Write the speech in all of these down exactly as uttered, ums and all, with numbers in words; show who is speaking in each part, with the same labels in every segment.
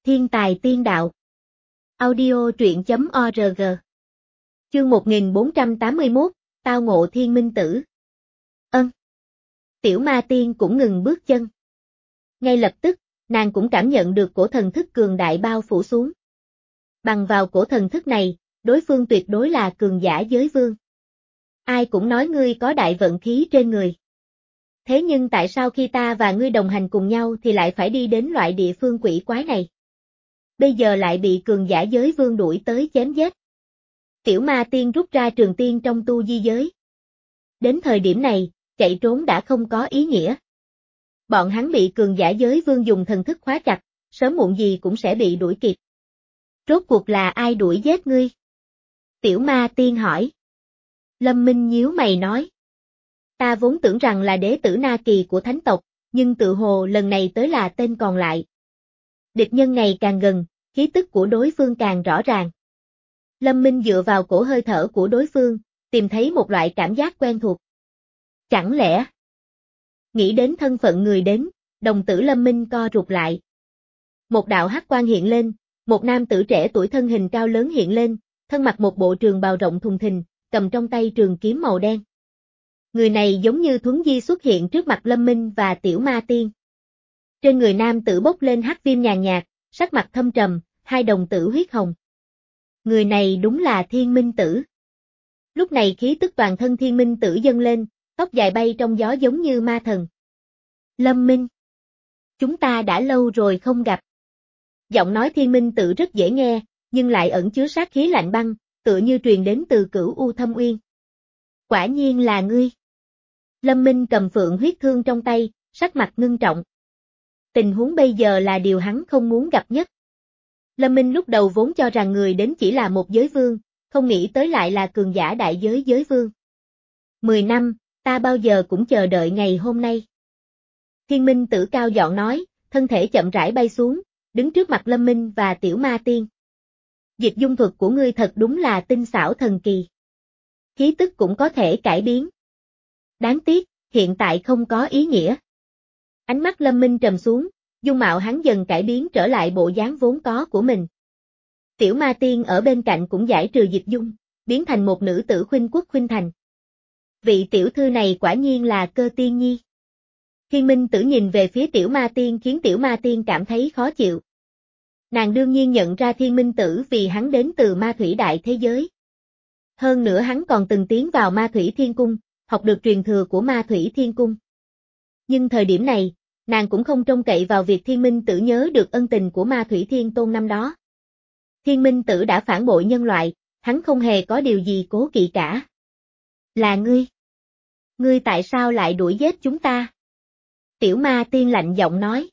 Speaker 1: Thiên tài tiên đạo. Audio truyện chấm org. Chương một nghìn bốn trăm tám mươi mốt, tao ngộ thiên minh tử. Ân. Tiểu ma tiên cũng ngừng bước chân. Ngay lập tức, nàng cũng cảm nhận được cổ thần thức cường đại bao phủ xuống. Bằng vào cổ thần thức này, đối phương tuyệt đối là cường giả giới vương. Ai cũng nói ngươi có đại vận khí trên người. Thế nhưng tại sao khi ta và ngươi đồng hành cùng nhau thì lại phải đi đến loại địa phương quỷ quái này? Bây giờ lại bị cường giả giới vương đuổi tới chém giết. Tiểu ma tiên rút ra trường tiên trong tu di giới. Đến thời điểm này, chạy trốn đã không có ý nghĩa. Bọn hắn bị cường giả giới vương dùng thần thức khóa chặt, sớm muộn gì cũng sẽ bị đuổi kịp. Rốt cuộc là ai đuổi giết ngươi? Tiểu ma tiên hỏi. Lâm Minh nhíu mày nói. Ta vốn tưởng rằng là đế tử Na Kỳ của thánh tộc, nhưng tự hồ lần này tới là tên còn lại. Địch nhân ngày càng gần, khí tức của đối phương càng rõ ràng. Lâm Minh dựa vào cổ hơi thở của đối phương, tìm thấy một loại cảm giác quen thuộc. Chẳng lẽ? Nghĩ đến thân phận người đến, đồng tử Lâm Minh co rụt lại. Một đạo hắc quang hiện lên, một nam tử trẻ tuổi thân hình cao lớn hiện lên, thân mặc một bộ trường bào rộng thùng thình, cầm trong tay trường kiếm màu đen. Người này giống như thuấn di xuất hiện trước mặt Lâm Minh và Tiểu Ma Tiên. Trên người nam tử bốc lên hắc viêm nhàn nhạt, sắc mặt thâm trầm, hai đồng tử huyết hồng. Người này đúng là Thiên Minh Tử. Lúc này khí tức toàn thân Thiên Minh Tử dâng lên, tóc dài bay trong gió giống như ma thần. Lâm Minh. Chúng ta đã lâu rồi không gặp. Giọng nói Thiên Minh Tử rất dễ nghe, nhưng lại ẩn chứa sát khí lạnh băng, tựa như truyền đến từ Cửu U Thâm Uyên. Quả nhiên là ngươi. Lâm Minh cầm phượng huyết thương trong tay, sắc mặt ngưng trọng. Tình huống bây giờ là điều hắn không muốn gặp nhất. Lâm Minh lúc đầu vốn cho rằng người đến chỉ là một giới vương, không nghĩ tới lại là cường giả đại giới giới vương. Mười năm, ta bao giờ cũng chờ đợi ngày hôm nay. Thiên Minh Tử cao giọng nói, thân thể chậm rãi bay xuống, đứng trước mặt Lâm Minh và Tiểu Ma Tiên. Dịch dung thuật của ngươi thật đúng là tinh xảo thần kỳ. Khí tức cũng có thể cải biến. Đáng tiếc, hiện tại không có ý nghĩa. Ánh mắt Lâm Minh trầm xuống, dung mạo hắn dần cải biến trở lại bộ dáng vốn có của mình. Tiểu Ma Tiên ở bên cạnh cũng giải trừ dịch dung, biến thành một nữ tử khuynh quốc khuynh thành. Vị tiểu thư này quả nhiên là Cơ Tiên Nhi. Thiên Minh Tử nhìn về phía Tiểu Ma Tiên khiến Tiểu Ma Tiên cảm thấy khó chịu. Nàng đương nhiên nhận ra Thiên Minh Tử vì hắn đến từ Ma Thủy Đại thế giới. Hơn nữa hắn còn từng tiến vào Ma Thủy Thiên Cung, học được truyền thừa của Ma Thủy Thiên Cung. Nhưng thời điểm này, nàng cũng không trông cậy vào việc Thiên Minh Tử nhớ được ân tình của Ma Thủy Thiên Tôn năm đó. Thiên Minh Tử đã phản bội nhân loại, hắn không hề có điều gì cố kỵ cả. Là ngươi. Ngươi tại sao lại đuổi giết chúng ta? Tiểu Ma Tiên lạnh giọng nói.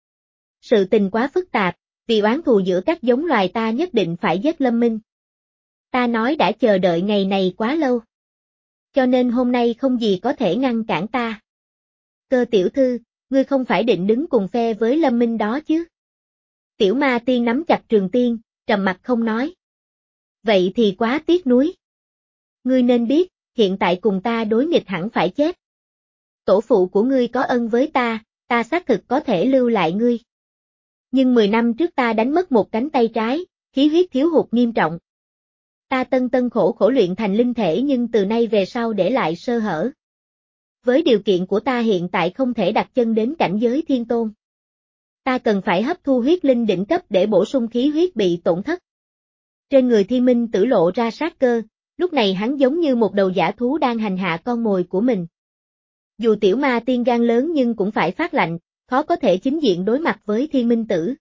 Speaker 1: Sự tình quá phức tạp, vì oán thù giữa các giống loài ta nhất định phải giết Lâm Minh. Ta nói đã chờ đợi ngày này quá lâu. Cho nên hôm nay không gì có thể ngăn cản ta. Cơ tiểu thư, ngươi không phải định đứng cùng phe với Lâm Minh đó chứ? Tiểu Ma Tiên nắm chặt trường tiên, trầm mặt không nói. Vậy thì quá tiếc nuối. Ngươi nên biết, hiện tại cùng ta đối nghịch hẳn phải chết. Tổ phụ của ngươi có ân với ta, ta xác thực có thể lưu lại ngươi. Nhưng mười năm trước ta đánh mất một cánh tay trái, khí huyết thiếu hụt nghiêm trọng. Ta tân tân khổ khổ luyện thành linh thể nhưng từ nay về sau để lại sơ hở. Với điều kiện của ta hiện tại không thể đặt chân đến cảnh giới thiên tôn. Ta cần phải hấp thu huyết linh đỉnh cấp để bổ sung khí huyết bị tổn thất. Trên người Thiên Minh Tử lộ ra sát cơ, lúc này hắn giống như một đầu dã thú đang hành hạ con mồi của mình. Dù Tiểu Ma Tiên gan lớn nhưng cũng phải phát lạnh, khó có thể chính diện đối mặt với Thiên Minh Tử.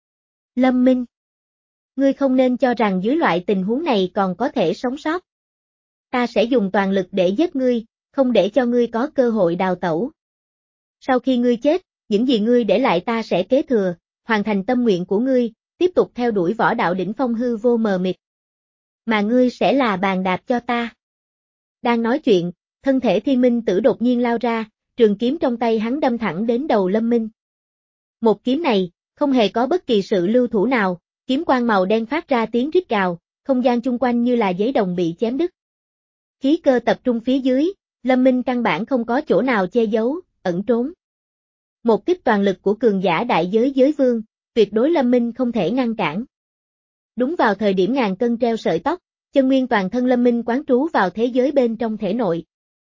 Speaker 1: Lâm Minh. Ngươi không nên cho rằng dưới loại tình huống này còn có thể sống sót. Ta sẽ dùng toàn lực để giết ngươi, không để cho ngươi có cơ hội đào tẩu. Sau khi ngươi chết, những gì ngươi để lại ta sẽ kế thừa, hoàn thành tâm nguyện của ngươi, tiếp tục theo đuổi võ đạo đỉnh phong hư vô mờ mịt. Mà ngươi sẽ là bàn đạp cho ta. Đang nói chuyện, thân thể Thiên Minh Tử đột nhiên lao ra, trường kiếm trong tay hắn đâm thẳng đến đầu Lâm Minh. Một kiếm này, không hề có bất kỳ sự lưu thủ nào, kiếm quang màu đen phát ra tiếng rít gào, không gian chung quanh như là giấy đồng bị chém đứt. Khí cơ tập trung phía dưới, Lâm Minh căn bản không có chỗ nào che giấu, ẩn trốn. Một kích toàn lực của cường giả đại giới giới vương, tuyệt đối Lâm Minh không thể ngăn cản. Đúng vào thời điểm ngàn cân treo sợi tóc, chân nguyên toàn thân Lâm Minh quán trú vào thế giới bên trong thể nội.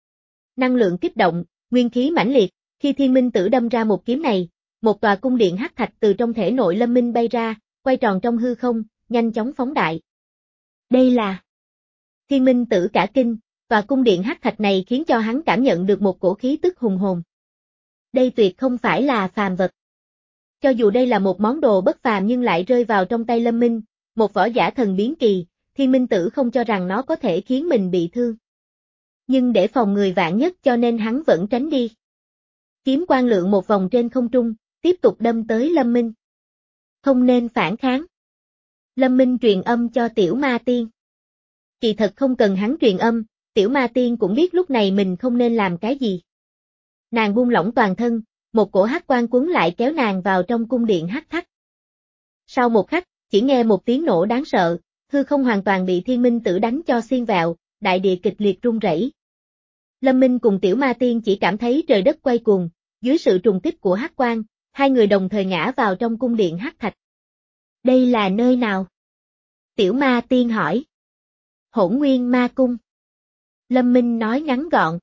Speaker 1: Năng lượng kích động, nguyên khí mãnh liệt, khi Thiên Minh Tử đâm ra một kiếm này, một tòa cung điện hắc thạch từ trong thể nội Lâm Minh bay ra, quay tròn trong hư không, nhanh chóng phóng đại. Đây là Thiên Minh Tử cả kinh, tòa cung điện hắc thạch này khiến cho hắn cảm nhận được một cổ khí tức hùng hồn. Đây tuyệt không phải là phàm vật. Cho dù đây là một món đồ bất phàm nhưng lại rơi vào trong tay Lâm Minh, một võ giả thần biến kỳ, Thiên Minh Tử không cho rằng nó có thể khiến mình bị thương. Nhưng để phòng người vạn nhất cho nên hắn vẫn tránh đi. Kiếm quang lượn một vòng trên không trung, tiếp tục đâm tới Lâm Minh. Không nên phản kháng. Lâm Minh truyền âm cho Tiểu Ma Tiên. Kỳ thật không cần hắn truyền âm, Tiểu Ma Tiên cũng biết lúc này mình không nên làm cái gì. Nàng buông lỏng toàn thân, một cổ hắc quang cuốn lại kéo nàng vào trong cung điện hắc thạch. Sau một khắc, chỉ nghe một tiếng nổ đáng sợ, hư không hoàn toàn bị Thiên Minh Tử đánh cho xiên vẹo, đại địa kịch liệt rung rẩy. Lâm Minh cùng Tiểu Ma Tiên chỉ cảm thấy trời đất quay cuồng, dưới sự trùng kích của hắc quang, hai người đồng thời ngã vào trong cung điện hắc thạch. Đây là nơi nào? Tiểu Ma Tiên hỏi. Hỗn Nguyên Ma Cung. Lâm Minh nói ngắn gọn.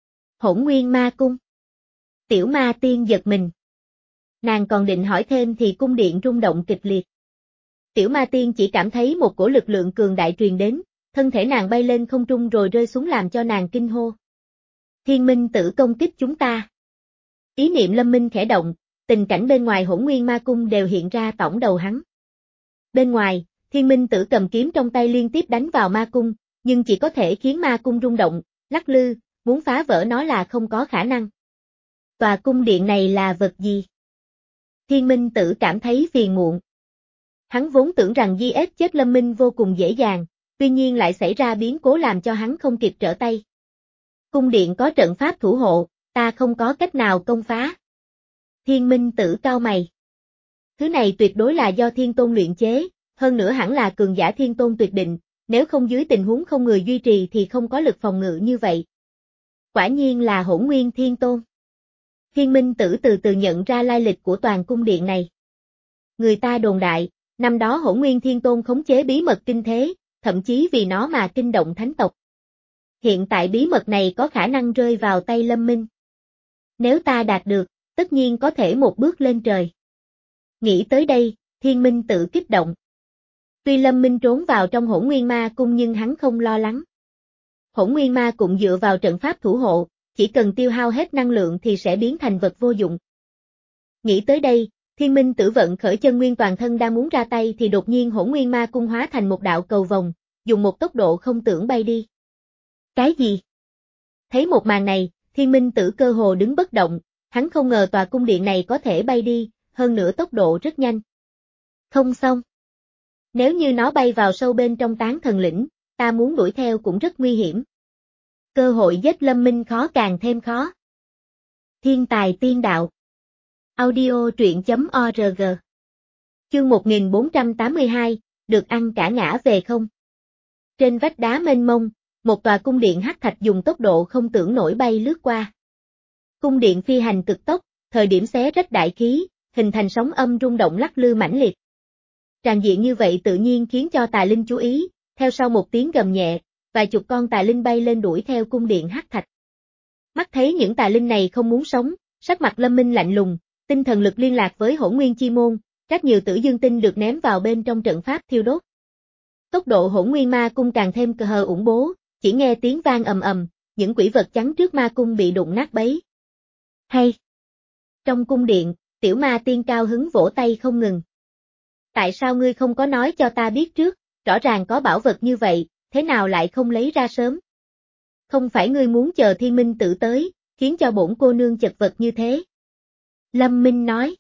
Speaker 1: Hỗn Nguyên Ma Cung. Tiểu Ma Tiên giật mình. Nàng còn định hỏi thêm thì cung điện rung động kịch liệt. Tiểu Ma Tiên chỉ cảm thấy một cổ lực lượng cường đại truyền đến, thân thể nàng bay lên không trung rồi rơi xuống làm cho nàng kinh hô. Thiên Minh Tử công kích chúng ta. Ý niệm Lâm Minh khẽ động, tình cảnh bên ngoài Hỗn Nguyên Ma Cung đều hiện ra tổng đầu hắn. Bên ngoài, Thiên Minh Tử cầm kiếm trong tay liên tiếp đánh vào Ma Cung, nhưng chỉ có thể khiến Ma Cung rung động, lắc lư, muốn phá vỡ nó là không có khả năng. Tòa cung điện này là vật gì? Thiên Minh Tử cảm thấy phiền muộn. Hắn vốn tưởng rằng giết chết Lâm Minh vô cùng dễ dàng, tuy nhiên lại xảy ra biến cố làm cho hắn không kịp trở tay. Cung điện có trận pháp thủ hộ, ta không có cách nào công phá. Thiên Minh Tử cau mày. Thứ này tuyệt đối là do Thiên Tôn luyện chế, hơn nữa hẳn là cường giả Thiên Tôn tuyệt định, nếu không dưới tình huống không người duy trì thì không có lực phòng ngự như vậy. Quả nhiên là Hỗn Nguyên Thiên Tôn. Thiên Minh Tử từ từ nhận ra lai lịch của toàn cung điện này. Người ta đồn đại, năm đó Hỗn Nguyên Thiên Tôn khống chế bí mật kinh thế, thậm chí vì nó mà kinh động thánh tộc. Hiện tại bí mật này có khả năng rơi vào tay Lâm Minh. Nếu ta đạt được, tất nhiên có thể một bước lên trời. Nghĩ tới đây, Thiên Minh Tử kích động. Tuy Lâm Minh trốn vào trong Hỗn Nguyên Ma Cung nhưng hắn không lo lắng. Hỗn Nguyên Ma Cung dựa vào trận pháp thủ hộ, chỉ cần tiêu hao hết năng lượng thì sẽ biến thành vật vô dụng. Nghĩ tới đây, Thiên Minh Tử vận khởi chân nguyên toàn thân đang muốn ra tay thì đột nhiên Hỗn Nguyên Ma Cung hóa thành một đạo cầu vồng, dùng một tốc độ không tưởng bay đi. Cái gì? Thấy một màn này, Thiên Minh Tử cơ hồ đứng bất động, hắn không ngờ tòa cung điện này có thể bay đi, hơn nữa tốc độ rất nhanh. Không xong. Nếu như nó bay vào sâu bên trong Tán Thần Lĩnh, ta muốn đuổi theo cũng rất nguy hiểm. Cơ hội giết Lâm Minh khó càng thêm khó. Thiên tài tiên đạo. Audio truyện chấm org. Chương một nghìn bốn trăm tám mươi hai, được ăn cả ngã về không. Trên vách đá mênh mông, một tòa cung điện hắc thạch dùng tốc độ không tưởng nổi bay lướt qua. Cung điện phi hành cực tốc, thời điểm xé rách đại khí, hình thành sóng âm rung động lắc lư mãnh liệt. Tràn diện như vậy tự nhiên khiến cho tà linh chú ý, theo sau một tiếng gầm nhẹ, vài chục con tà linh bay lên đuổi theo cung điện hắc thạch. Mắt thấy những tà linh này không muốn sống, sắc mặt Lâm Minh lạnh lùng, tinh thần lực liên lạc với Hỗn Nguyên Chi Môn, rất nhiều tử dương tinh được ném vào bên trong trận pháp thiêu đốt. Tốc độ Hỗn Nguyên Ma Cung càng thêm cờ hờ ủng bố, chỉ nghe tiếng vang ầm ầm, những quỷ vật chắn trước ma cung bị đụng nát bấy. Hay! Trong cung điện, Tiểu Ma Tiên cao hứng vỗ tay không ngừng. Tại sao ngươi không có nói cho ta biết trước, rõ ràng có bảo vật như vậy, thế nào lại không lấy ra sớm? Không phải ngươi muốn chờ Thiên Minh Tử tới, khiến cho bổn cô nương chật vật như thế. Lâm Minh nói.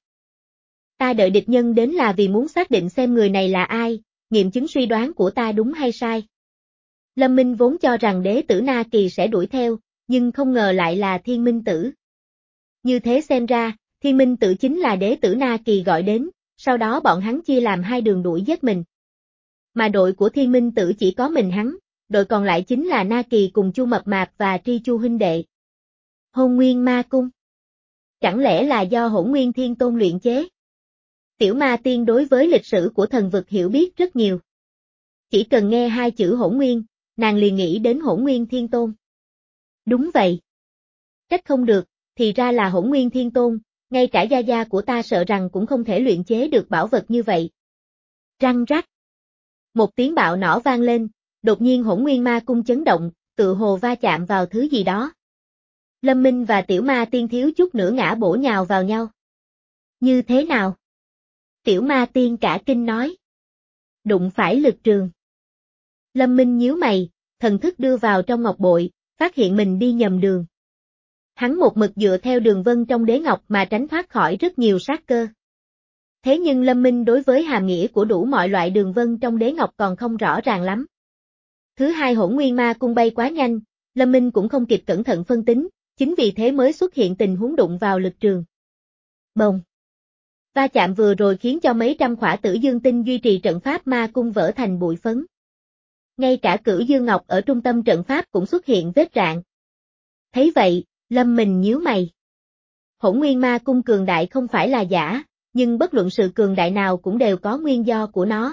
Speaker 1: Ta đợi địch nhân đến là vì muốn xác định xem người này là ai, nghiệm chứng suy đoán của ta đúng hay sai. Lâm Minh vốn cho rằng đế tử Na Kỳ sẽ đuổi theo, nhưng không ngờ lại là Thiên Minh Tử. Như thế xem ra, Thiên Minh Tử chính là đế tử Na Kỳ gọi đến, sau đó bọn hắn chia làm hai đường đuổi giết mình. Mà đội của Thiên Minh Tử chỉ có mình hắn, đội còn lại chính là Na Kỳ cùng Chu Mập Mạp và Tri Chu huynh đệ. Hỗn Nguyên Ma Cung. Chẳng lẽ là do Hỗn Nguyên Thiên Tôn luyện chế? Tiểu ma tiên đối với lịch sử của thần vực hiểu biết rất nhiều. Chỉ cần nghe hai chữ hỗn nguyên, nàng liền nghĩ đến hỗn nguyên thiên tôn. Đúng vậy. Trách không được, thì ra là hỗn nguyên thiên tôn, ngay cả gia gia của ta sợ rằng cũng không thể luyện chế được bảo vật như vậy. Răng rắc. Một tiếng bạo nổ vang lên, đột nhiên hỗn nguyên ma cung chấn động, tự hồ va chạm vào thứ gì đó. Lâm Minh và tiểu ma tiên thiếu chút nữa ngã bổ nhào vào nhau. Như thế nào? Tiểu ma tiên cả kinh nói. Đụng phải lực trường. Lâm Minh nhíu mày, thần thức đưa vào trong ngọc bội, phát hiện mình đi nhầm đường. Hắn một mực dựa theo đường vân trong đế ngọc mà tránh thoát khỏi rất nhiều sát cơ. Thế nhưng Lâm Minh đối với hàm nghĩa của đủ mọi loại đường vân trong đế ngọc còn không rõ ràng lắm. Thứ hai hỗn nguyên ma cung bay quá nhanh, Lâm Minh cũng không kịp cẩn thận phân tính, chính vì thế mới xuất hiện tình huống đụng vào lực trường. Bồng. Va chạm vừa rồi khiến cho mấy trăm khỏa tử dương tinh duy trì trận pháp ma cung vỡ thành bụi phấn. Ngay cả cửu dương ngọc ở trung tâm trận pháp cũng xuất hiện vết rạn. Thấy vậy, Lâm Minh nhíu mày. Hỗn nguyên ma cung cường đại không phải là giả, nhưng bất luận sự cường đại nào cũng đều có nguyên do của nó.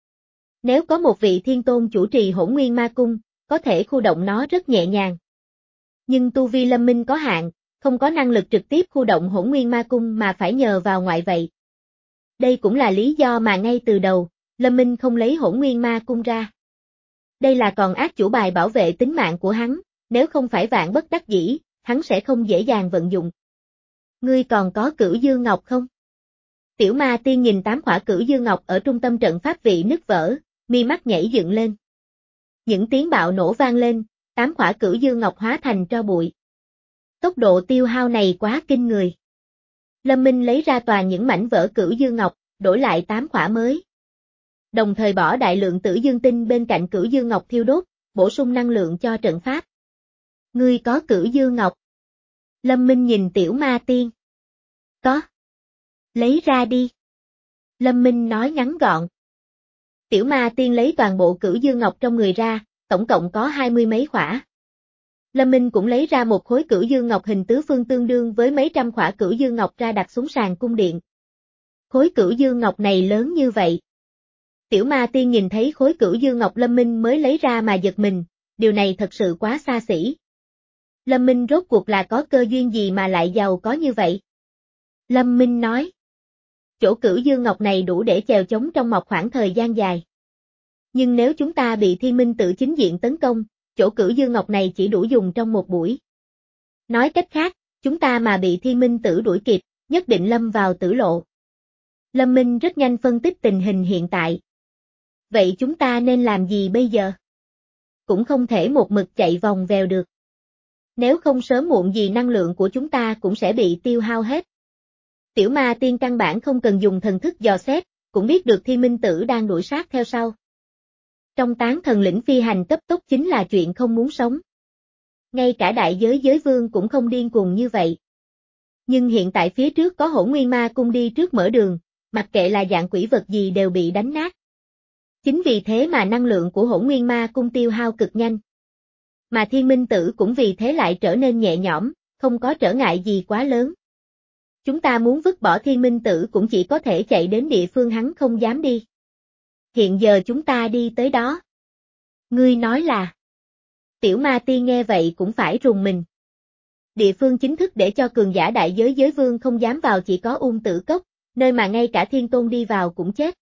Speaker 1: Nếu có một vị thiên tôn chủ trì hỗn nguyên ma cung, có thể khu động nó rất nhẹ nhàng. Nhưng tu vi Lâm Minh có hạn, không có năng lực trực tiếp khu động hỗn nguyên ma cung mà phải nhờ vào ngoại vậy. Đây cũng là lý do mà ngay từ đầu, Lâm Minh không lấy hỗn nguyên ma cung ra. Đây là còn ác chủ bài bảo vệ tính mạng của hắn, nếu không phải vạn bất đắc dĩ, hắn sẽ không dễ dàng vận dụng. Ngươi còn có cửu dương ngọc không? Tiểu ma tiên nhìn tám khỏa cửu dương ngọc ở trung tâm trận pháp vị nứt vỡ, mi mắt nhảy dựng lên. Những tiếng bạo nổ vang lên, tám khỏa cửu dương ngọc hóa thành tro bụi. Tốc độ tiêu hao này quá kinh người. Lâm Minh lấy ra toàn những mảnh vỡ cửu dương ngọc, đổi lại tám khỏa mới. Đồng thời bỏ đại lượng tử dương tinh bên cạnh cửu dương ngọc thiêu đốt, bổ sung năng lượng cho trận pháp. Ngươi có cửu dương ngọc? Lâm Minh nhìn tiểu ma tiên. Có. Lấy ra đi. Lâm Minh nói ngắn gọn. Tiểu ma tiên lấy toàn bộ cửu dương ngọc trong người ra, tổng cộng có hai mươi mấy khỏa. Lâm Minh cũng lấy ra một khối cửu dương ngọc hình tứ phương tương đương với mấy trăm khỏa cửu dương ngọc ra đặt xuống sàn cung điện. Khối cửu dương ngọc này lớn như vậy. Tiểu ma tiên nhìn thấy khối cửu dương ngọc Lâm Minh mới lấy ra mà giật mình, điều này thật sự quá xa xỉ. Lâm Minh rốt cuộc là có cơ duyên gì mà lại giàu có như vậy? Lâm Minh nói. Chỗ cửu dương ngọc này đủ để chèo chống trong một khoảng thời gian dài. Nhưng nếu chúng ta bị Thiên Minh Tử chính diện tấn công, chỗ cửu dương ngọc này chỉ đủ dùng trong một buổi. Nói cách khác, chúng ta mà bị Thiên Minh Tử đuổi kịp, nhất định lâm vào tử lộ. Lâm Minh rất nhanh phân tích tình hình hiện tại. Vậy chúng ta nên làm gì bây giờ? Cũng không thể một mực chạy vòng vèo được. Nếu không sớm muộn gì năng lượng của chúng ta cũng sẽ bị tiêu hao hết. Tiểu ma tiên căn bản không cần dùng thần thức dò xét, cũng biết được Thiên Minh Tử đang đuổi sát theo sau. Trong tán thần lĩnh phi hành cấp tốc chính là chuyện không muốn sống. Ngay cả đại giới giới vương cũng không điên cuồng như vậy. Nhưng hiện tại phía trước có hỗn nguyên ma cung đi trước mở đường, mặc kệ là dạng quỷ vật gì đều bị đánh nát. Chính vì thế mà năng lượng của hỗn nguyên ma cung tiêu hao cực nhanh. Mà Thiên Minh Tử cũng vì thế lại trở nên nhẹ nhõm, không có trở ngại gì quá lớn. Chúng ta muốn vứt bỏ Thiên Minh Tử cũng chỉ có thể chạy đến địa phương hắn không dám đi. Hiện giờ chúng ta đi tới đó. Ngươi nói là. Tiểu ma tiên nghe vậy cũng phải rùng mình. Địa phương chính thức để cho cường giả đại giới giới vương không dám vào chỉ có Ung Tử Cốc, nơi mà ngay cả thiên tôn đi vào cũng chết.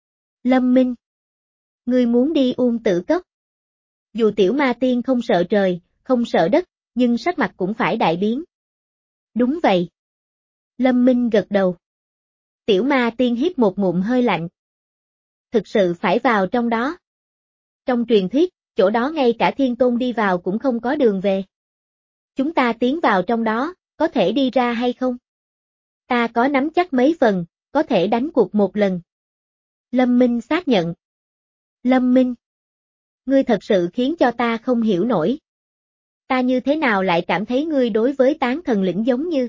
Speaker 1: Lâm Minh. Ngươi muốn đi Ung Tử Cốc. Dù tiểu ma tiên không sợ trời, không sợ đất, nhưng sắc mặt cũng phải đại biến. Đúng vậy. Lâm Minh gật đầu. Tiểu ma tiên hít một ngụm hơi lạnh. Thực sự phải vào trong đó. Trong truyền thuyết, chỗ đó ngay cả thiên tôn đi vào cũng không có đường về. Chúng ta tiến vào trong đó, có thể đi ra hay không? Ta có nắm chắc mấy phần, có thể đánh cuộc một lần. Lâm Minh xác nhận. Lâm Minh. Ngươi thật sự khiến cho ta không hiểu nổi. Ta như thế nào lại cảm thấy ngươi đối với tán thần lĩnh giống như.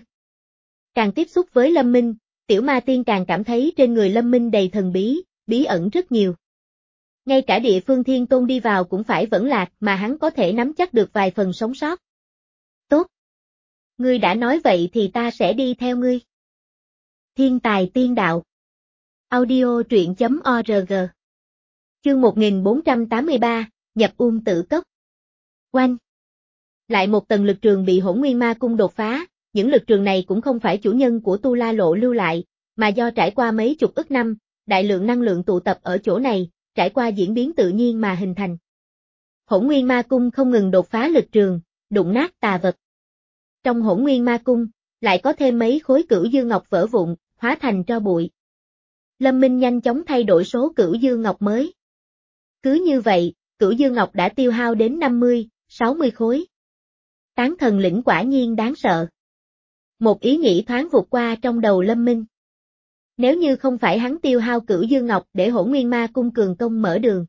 Speaker 1: Càng tiếp xúc với Lâm Minh, tiểu ma tiên càng cảm thấy trên người Lâm Minh đầy thần bí, bí ẩn rất nhiều. Ngay cả địa phương thiên tôn đi vào cũng phải vẫn lạc mà hắn có thể nắm chắc được vài phần sống sót. Tốt. Ngươi đã nói vậy thì ta sẽ đi theo ngươi. Thiên tài tiên đạo. Audio truyện chấm org. Chương một nghìn bốn trăm tám mươi ba, nhập ung tử cốc. Oanh! Lại một tầng lực trường bị Hỗn Nguyên Ma Cung đột phá, những lực trường này cũng không phải chủ nhân của Tu La Lộ lưu lại, mà do trải qua mấy chục ức năm, đại lượng năng lượng tụ tập ở chỗ này, trải qua diễn biến tự nhiên mà hình thành. Hỗn Nguyên Ma Cung không ngừng đột phá lực trường, đụng nát tà vật. Trong Hỗn Nguyên Ma Cung, lại có thêm mấy khối cửu dương ngọc vỡ vụn, hóa thành tro bụi. Lâm Minh nhanh chóng thay đổi số cửu dương ngọc mới. Cứ như vậy, cửu dương ngọc đã tiêu hao đến năm mươi, sáu mươi khối. Tán thần lĩnh quả nhiên đáng sợ. Một ý nghĩ thoáng vụt qua trong đầu Lâm Minh. Nếu như không phải hắn tiêu hao cửu dương ngọc để Hỗn Nguyên Ma Cung cường công mở đường.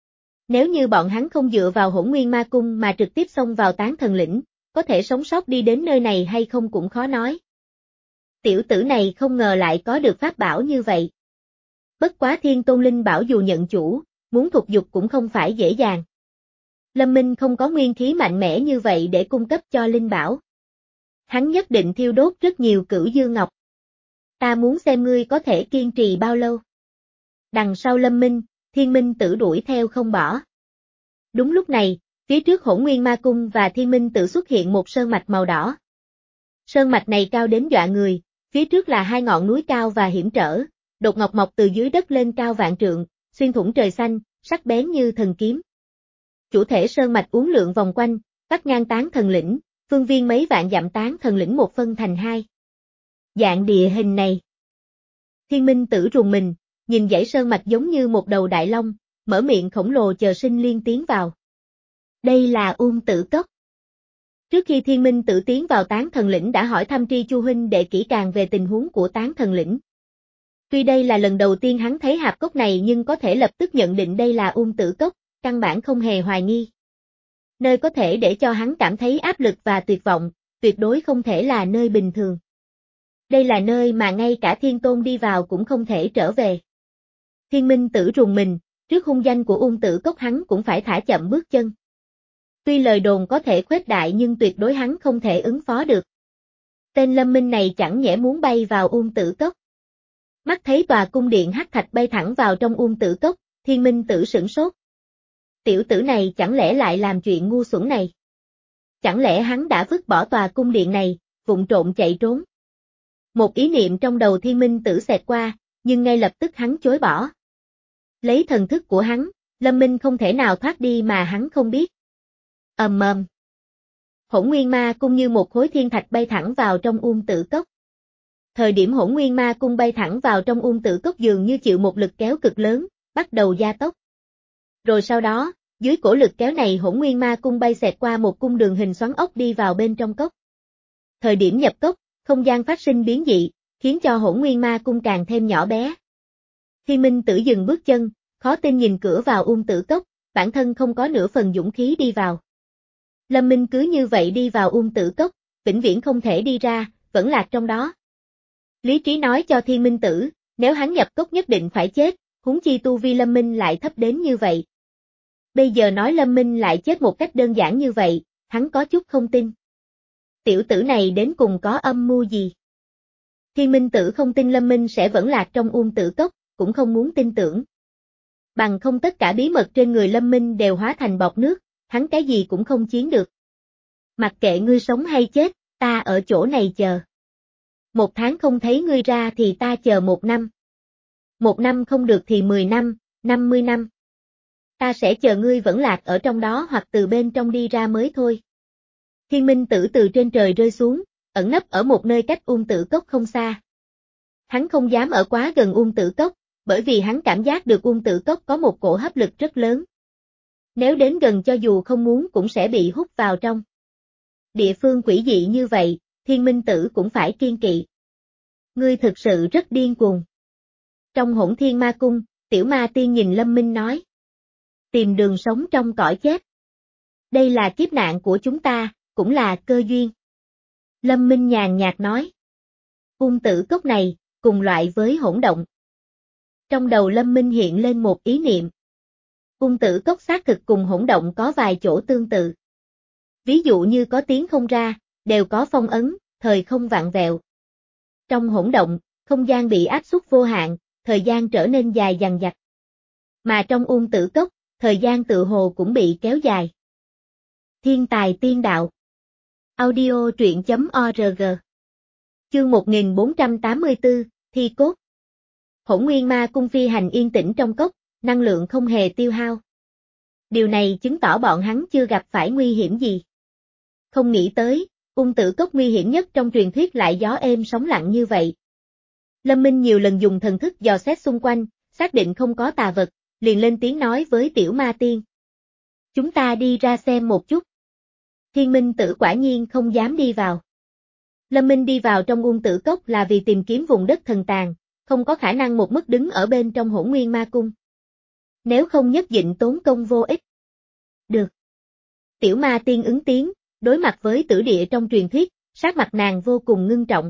Speaker 1: Nếu như bọn hắn không dựa vào Hỗn Nguyên Ma Cung mà trực tiếp xông vào tán thần lĩnh, có thể sống sót đi đến nơi này hay không cũng khó nói. Tiểu tử này không ngờ lại có được pháp bảo như vậy. Bất quá Thiên Tôn Linh Bảo dù nhận chủ, muốn thuộc dục cũng không phải dễ dàng. Lâm Minh không có nguyên khí mạnh mẽ như vậy để cung cấp cho Linh Bảo. Hắn nhất định thiêu đốt rất nhiều cửu dương ngọc. Ta muốn xem ngươi có thể kiên trì bao lâu. Đằng sau Lâm Minh, Thiên Minh Tử đuổi theo không bỏ. Đúng lúc này, phía trước Hỗn Nguyên Ma Cung và Thiên Minh Tử xuất hiện một sơn mạch màu đỏ. Sơn mạch này cao đến dọa người, phía trước là hai ngọn núi cao và hiểm trở, đột ngọc mọc từ dưới đất lên cao vạn trượng, xuyên thủng trời xanh, sắc bén như thần kiếm. Chủ thể sơn mạch uốn lượn vòng quanh, vắt ngang tán thần lĩnh, phương viên mấy vạn dặm tán thần lĩnh một phân thành hai. Dạng địa hình này. Thiên Minh Tử rùng mình, nhìn dãy sơn mạch giống như một đầu đại long, mở miệng khổng lồ chờ sinh liên tiến vào. Đây là ung tử cốc. Trước khi Thiên Minh Tử tiến vào tán thần lĩnh đã hỏi thăm Tri Chu huynh đệ kỹ càng về tình huống của tán thần lĩnh. Tuy đây là lần đầu tiên hắn thấy hạp cốc này nhưng có thể lập tức nhận định đây là ung tử cốc, căn bản không hề hoài nghi. Nơi có thể để cho hắn cảm thấy áp lực và tuyệt vọng, tuyệt đối không thể là nơi bình thường. Đây là nơi mà ngay cả Thiên Tôn đi vào cũng không thể trở về. Thiên Minh Tử rùng mình, trước hung danh của ung tử cốc hắn cũng phải thả chậm bước chân. Tuy lời đồn có thể khuếch đại nhưng tuyệt đối hắn không thể ứng phó được. Tên Lâm Minh này chẳng nhẽ muốn bay vào ung tử cốc. Mắt thấy tòa cung điện hắc thạch bay thẳng vào trong ung tử cốc, Thiên Minh Tử sửng sốt. Tiểu tử này chẳng lẽ lại làm chuyện ngu xuẩn này? Chẳng lẽ hắn đã vứt bỏ tòa cung điện này, vụng trộm chạy trốn? Một ý niệm trong đầu Thiên Minh Tử xẹt qua, nhưng ngay lập tức hắn chối bỏ. Lấy thần thức của hắn, Lâm Minh không thể nào thoát đi mà hắn không biết. Ầm ầm. Hỗn Nguyên Ma Cung như một khối thiên thạch bay thẳng vào trong ung tử cốc. Thời điểm Hỗn Nguyên Ma Cung bay thẳng vào trong ung tử cốc dường như chịu một lực kéo cực lớn, bắt đầu gia tốc. Rồi sau đó, dưới cổ lực kéo này Hỗn Nguyên Ma Cung bay xẹt qua một cung đường hình xoắn ốc đi vào bên trong cốc. Thời điểm nhập cốc, không gian phát sinh biến dị, khiến cho Hỗn Nguyên Ma Cung càng thêm nhỏ bé. Thiên Minh Tử dừng bước chân, khó tin nhìn cửa vào ung tử cốc, bản thân không có nửa phần dũng khí đi vào. Lâm Minh cứ như vậy đi vào ung tử cốc, vĩnh viễn không thể đi ra, vẫn lạc trong đó. Lý trí nói cho Thiên Minh Tử, nếu hắn nhập cốc nhất định phải chết, huống chi tu vi Lâm Minh lại thấp đến như vậy. Bây giờ nói Lâm Minh lại chết một cách đơn giản như vậy, hắn có chút không tin. Tiểu tử này đến cùng có âm mưu gì? Thiên Minh Tử không tin Lâm Minh sẽ vẫn lạc trong ung tử cốc, cũng không muốn tin tưởng. Bằng không tất cả bí mật trên người Lâm Minh đều hóa thành bọt nước, hắn cái gì cũng không chiếm được. Mặc kệ ngươi sống hay chết, ta ở chỗ này chờ. Một tháng không thấy ngươi ra thì ta chờ một năm. Một năm không được thì mười năm, năm mươi năm. Ta sẽ chờ ngươi vẫn lạc ở trong đó hoặc từ bên trong đi ra mới thôi. Thiên Minh Tử từ trên trời rơi xuống, ẩn nấp ở một nơi cách ung tử cốc không xa. Hắn không dám ở quá gần ung tử cốc, bởi vì hắn cảm giác được ung tử cốc có một cổ hấp lực rất lớn. Nếu đến gần cho dù không muốn cũng sẽ bị hút vào trong. Địa phương quỷ dị như vậy, Thiên Minh Tử cũng phải kiên kỵ. Ngươi thực sự rất điên cuồng. Trong Hỗn Thiên Ma Cung, Tiểu Ma Tiên nhìn Lâm Minh nói. Tìm đường sống trong cõi chết. Đây là kiếp nạn của chúng ta, cũng là cơ duyên. Lâm Minh nhàn nhạt nói. Ung tử cốc này, cùng loại với hỗn động. Trong đầu Lâm Minh hiện lên một ý niệm. Ung tử cốc xác thực cùng hỗn động có vài chỗ tương tự. Ví dụ như có tiếng không ra, đều có phong ấn, thời không vặn vẹo. Trong hỗn động, không gian bị áp suất vô hạn, thời gian trở nên dài dằng dặc. Mà trong ung tử cốc, thời gian tự hồ cũng bị kéo dài. Thiên tài tiên đạo. Audio truyện chấm org. Chương một nghìn bốn trăm tám mươi tư, Thi cốt. Hỗn Nguyên Ma Cung phi hành yên tĩnh trong cốc, năng lượng không hề tiêu hao. Điều này chứng tỏ bọn hắn chưa gặp phải nguy hiểm gì. Không nghĩ tới, ung tử cốc nguy hiểm nhất trong truyền thuyết lại gió êm sóng lặng như vậy. Lâm Minh nhiều lần dùng thần thức dò xét xung quanh, xác định không có tà vật, liền lên tiếng nói với Tiểu Ma Tiên. Chúng ta đi ra xem một chút. Thiên Minh Tử quả nhiên không dám đi vào. Lâm Minh đi vào trong ung tử cốc là vì tìm kiếm vùng đất thần tàn, không có khả năng một mức đứng ở bên trong Hỗn Nguyên Ma Cung. Nếu không nhất định tốn công vô ích. Được. Tiểu Ma Tiên ứng tiếng, đối mặt với tử địa trong truyền thuyết, sắc mặt nàng vô cùng ngưng trọng.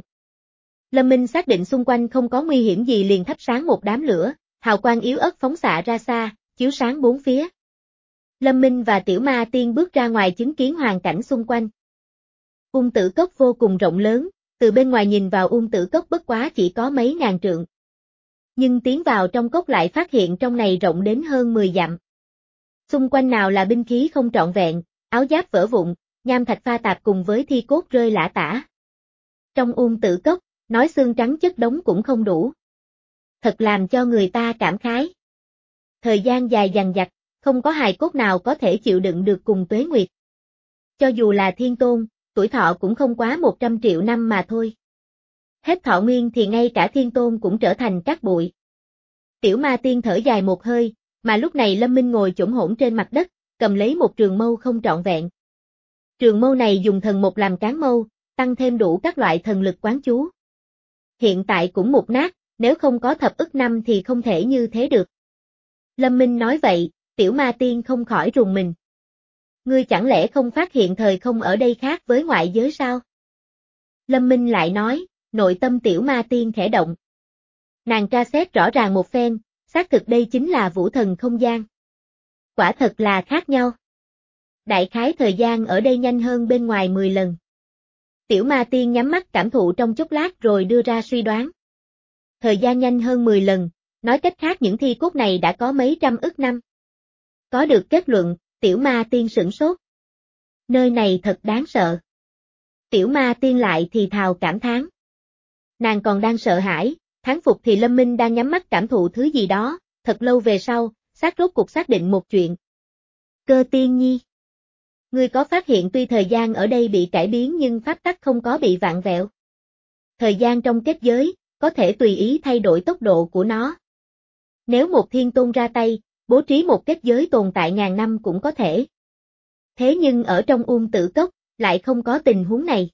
Speaker 1: Lâm Minh xác định xung quanh không có nguy hiểm gì liền thắp sáng một đám lửa, hào quang yếu ớt phóng xạ ra xa, chiếu sáng bốn phía. Lâm Minh và Tiểu Ma Tiên bước ra ngoài chứng kiến hoàn cảnh xung quanh. Ung tử cốc vô cùng rộng lớn, từ bên ngoài nhìn vào ung tử cốc bất quá chỉ có mấy ngàn trượng. Nhưng tiến vào trong cốc lại phát hiện trong này rộng đến hơn mười dặm. Xung quanh nào là binh khí không trọn vẹn, áo giáp vỡ vụn, nham thạch pha tạp cùng với thi cốt rơi lả tả. Trong ung tử cốc, nói xương trắng chất đống cũng không đủ. Thật làm cho người ta cảm khái. Thời gian dài dằng dặc, không có hài cốt nào có thể chịu đựng được cùng tuế nguyệt. Cho dù là thiên tôn, tuổi thọ cũng không quá một trăm triệu năm mà thôi. Hết thọ nguyên thì ngay cả thiên tôn cũng trở thành cát bụi. Tiểu Ma Tiên thở dài một hơi, mà lúc này Lâm Minh ngồi chỗng hổn trên mặt đất, cầm lấy một trường mâu không trọn vẹn. Trường mâu này dùng thần mục làm cán mâu, tăng thêm đủ các loại thần lực quán chú. Hiện tại cũng mục nát, nếu không có thập ức năm thì không thể như thế được. Lâm Minh nói vậy, Tiểu Ma Tiên không khỏi rùng mình. Ngươi chẳng lẽ không phát hiện thời không ở đây khác với ngoại giới sao? Lâm Minh lại nói, nội tâm Tiểu Ma Tiên khẽ động. Nàng tra xét rõ ràng một phen, xác thực đây chính là vũ thần không gian. Quả thật là khác nhau. Đại khái thời gian ở đây nhanh hơn bên ngoài mười lần. Tiểu Ma Tiên nhắm mắt cảm thụ trong chốc lát rồi đưa ra suy đoán. Thời gian nhanh hơn mười lần, nói cách khác những thi cốt này đã có mấy trăm ức năm. Có được kết luận, Tiểu Ma Tiên sửng sốt. Nơi này thật đáng sợ. Tiểu Ma Tiên lại thì thào cảm thán. Nàng còn đang sợ hãi, thán phục thì Lâm Minh đang nhắm mắt cảm thụ thứ gì đó, thật lâu về sau, xác rốt cuộc xác định một chuyện. Cơ Tiên Nhi. Ngươi có phát hiện tuy thời gian ở đây bị cải biến nhưng pháp tắc không có bị vạn vẹo. Thời gian trong kết giới, có thể tùy ý thay đổi tốc độ của nó. Nếu một thiên tôn ra tay, bố trí một kết giới tồn tại ngàn năm cũng có thể. Thế nhưng ở trong ung tử cốc, lại không có tình huống này.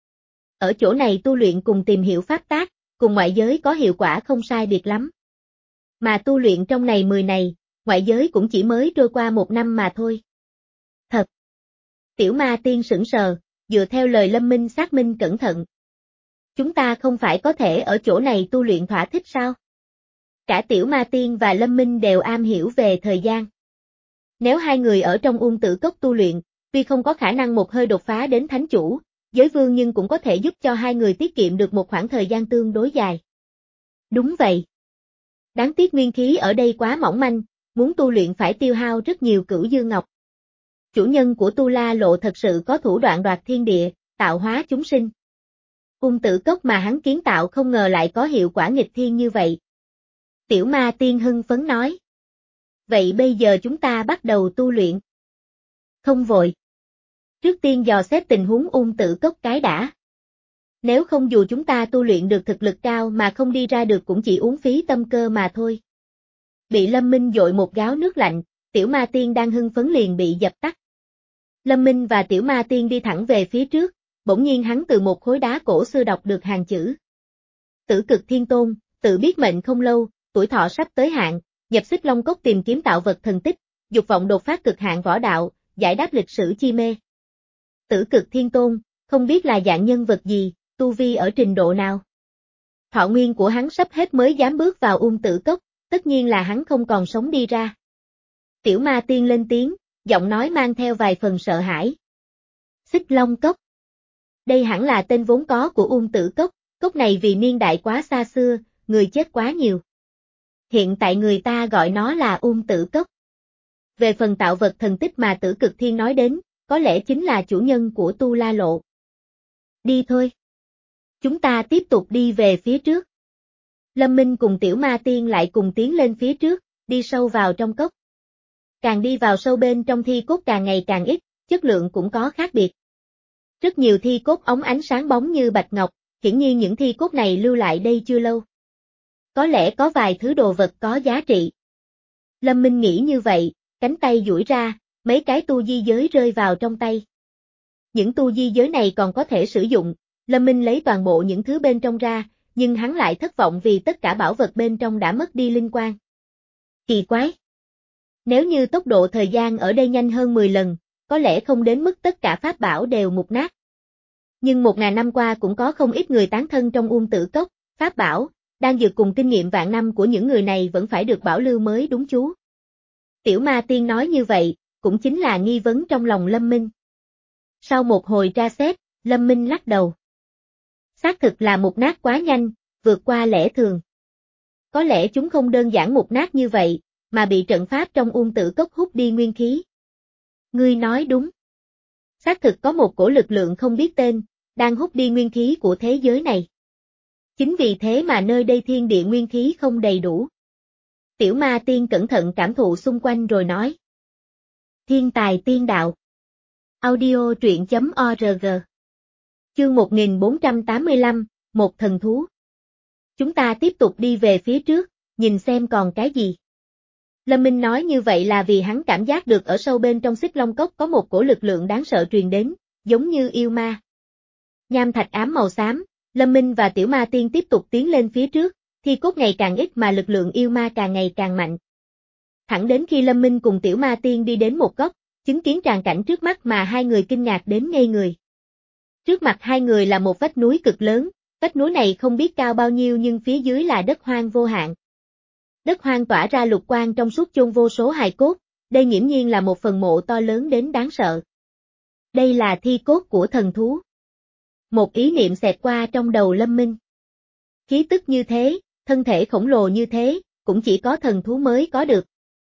Speaker 1: Ở chỗ này tu luyện cùng tìm hiểu pháp tác, cùng ngoại giới có hiệu quả không sai biệt lắm. Mà tu luyện trong này mười này, ngoại giới cũng chỉ mới trôi qua một năm mà thôi. Thật. Tiểu Ma Tiên sững sờ, dựa theo lời Lâm Minh xác minh cẩn thận. Chúng ta không phải có thể ở chỗ này tu luyện thỏa thích sao? Cả Tiểu Ma Tiên và Lâm Minh đều am hiểu về thời gian. Nếu hai người ở trong ung tử cốc tu luyện, tuy không có khả năng một hơi đột phá đến thánh chủ, giới vương nhưng cũng có thể giúp cho hai người tiết kiệm được một khoảng thời gian tương đối dài. Đúng vậy. Đáng tiếc nguyên khí ở đây quá mỏng manh, muốn tu luyện phải tiêu hao rất nhiều cửu dương ngọc. Chủ nhân của Tu La Lộ thật sự có thủ đoạn đoạt thiên địa, tạo hóa chúng sinh. Ung tử cốc mà hắn kiến tạo không ngờ lại có hiệu quả nghịch thiên như vậy. Tiểu Ma Tiên hưng phấn nói. Vậy bây giờ chúng ta bắt đầu tu luyện. Không vội. Trước tiên dò xét tình huống ung tử cốc cái đã. Nếu không dù chúng ta tu luyện được thực lực cao mà không đi ra được cũng chỉ uống phí tâm cơ mà thôi. Bị Lâm Minh dội một gáo nước lạnh, Tiểu Ma Tiên đang hưng phấn liền bị dập tắt. Lâm Minh và Tiểu Ma Tiên đi thẳng về phía trước, bỗng nhiên hắn từ một khối đá cổ xưa đọc được hàng chữ. Tử Cực Thiên Tôn, tự biết mệnh không lâu, tuổi thọ sắp tới hạn, nhập Xích Long Cốc tìm kiếm tạo vật thần tích, dục vọng đột phát cực hạn võ đạo, giải đáp lịch sử chi mê. Tử Cực Thiên Tôn, không biết là dạng nhân vật gì, tu vi ở trình độ nào. Thọ nguyên của hắn sắp hết mới dám bước vào ung tử cốc, tất nhiên là hắn không còn sống đi ra. Tiểu Ma Tiên lên tiếng, giọng nói mang theo vài phần sợ hãi. Xích Long Cốc. Đây hẳn là tên vốn có của ung tử cốc, cốc này vì niên đại quá xa xưa, người chết quá nhiều. Hiện tại người ta gọi nó là Ung Tử Cốc. Về phần tạo vật thần tích mà Tử Cực Thiên nói đến, có lẽ chính là chủ nhân của Tu La Lộ. Đi thôi. Chúng ta tiếp tục đi về phía trước. Lâm Minh cùng Tiểu Ma Tiên lại cùng tiến lên phía trước, đi sâu vào trong cốc. Càng đi vào sâu bên trong thi cốt càng ngày càng ít, chất lượng cũng có khác biệt. Rất nhiều thi cốt óng ánh sáng bóng như bạch ngọc, hiển nhiên những thi cốt này lưu lại đây chưa lâu. Có lẽ có vài thứ đồ vật có giá trị. Lâm Minh nghĩ như vậy, cánh tay duỗi ra, mấy cái tu di giới rơi vào trong tay. Những tu di giới này còn có thể sử dụng, Lâm Minh lấy toàn bộ những thứ bên trong ra, nhưng hắn lại thất vọng vì tất cả bảo vật bên trong đã mất đi linh quang. Kỳ quái! Nếu như tốc độ thời gian ở đây nhanh hơn mười lần, có lẽ không đến mức tất cả pháp bảo đều mục nát. Nhưng một ngàn năm qua cũng có không ít người tán thân trong Ung Tử Cốc, pháp bảo, đang dược cùng kinh nghiệm vạn năm của những người này vẫn phải được bảo lưu mới đúng chú. Tiểu Ma Tiên nói như vậy, cũng chính là nghi vấn trong lòng Lâm Minh. Sau một hồi tra xét, Lâm Minh lắc đầu. Xác thực là mục nát quá nhanh, vượt qua lẽ thường. Có lẽ chúng không đơn giản mục nát như vậy, mà bị trận pháp trong Ung Tử Cốc hút đi nguyên khí. Ngươi nói đúng. Xác thực có một cổ lực lượng không biết tên, đang hút đi nguyên khí của thế giới này. Chính vì thế mà nơi đây thiên địa nguyên khí không đầy đủ. Tiểu Ma Tiên cẩn thận cảm thụ xung quanh rồi nói. Thiên tài tiên đạo. Audio truyện chấm org. Chương một nghìn bốn trăm tám mươi lăm, một thần thú. Chúng ta tiếp tục đi về phía trước, nhìn xem còn cái gì. Lâm Minh nói như vậy là vì hắn cảm giác được ở sâu bên trong Xích Long Cốc có một cổ lực lượng đáng sợ truyền đến, giống như yêu ma. Nham thạch ám màu xám, Lâm Minh và Tiểu Ma Tiên tiếp tục tiến lên phía trước, thi cốt ngày càng ít mà lực lượng yêu ma càng ngày càng mạnh. Thẳng đến khi Lâm Minh cùng Tiểu Ma Tiên đi đến một góc, chứng kiến tràng cảnh trước mắt mà hai người kinh ngạc đến ngây người. Trước mặt hai người là một vách núi cực lớn, vách núi này không biết cao bao nhiêu nhưng phía dưới là đất hoang vô hạn. Đất hoang tỏa ra lục quang trong suốt chôn vô số hài cốt, đây nghiễm nhiên là một phần mộ to lớn đến đáng sợ. Đây là thi cốt của thần thú. Một ý niệm xẹt qua trong đầu Lâm Minh. Khí tức như thế, thân thể khổng lồ như thế, cũng chỉ có thần thú mới có được.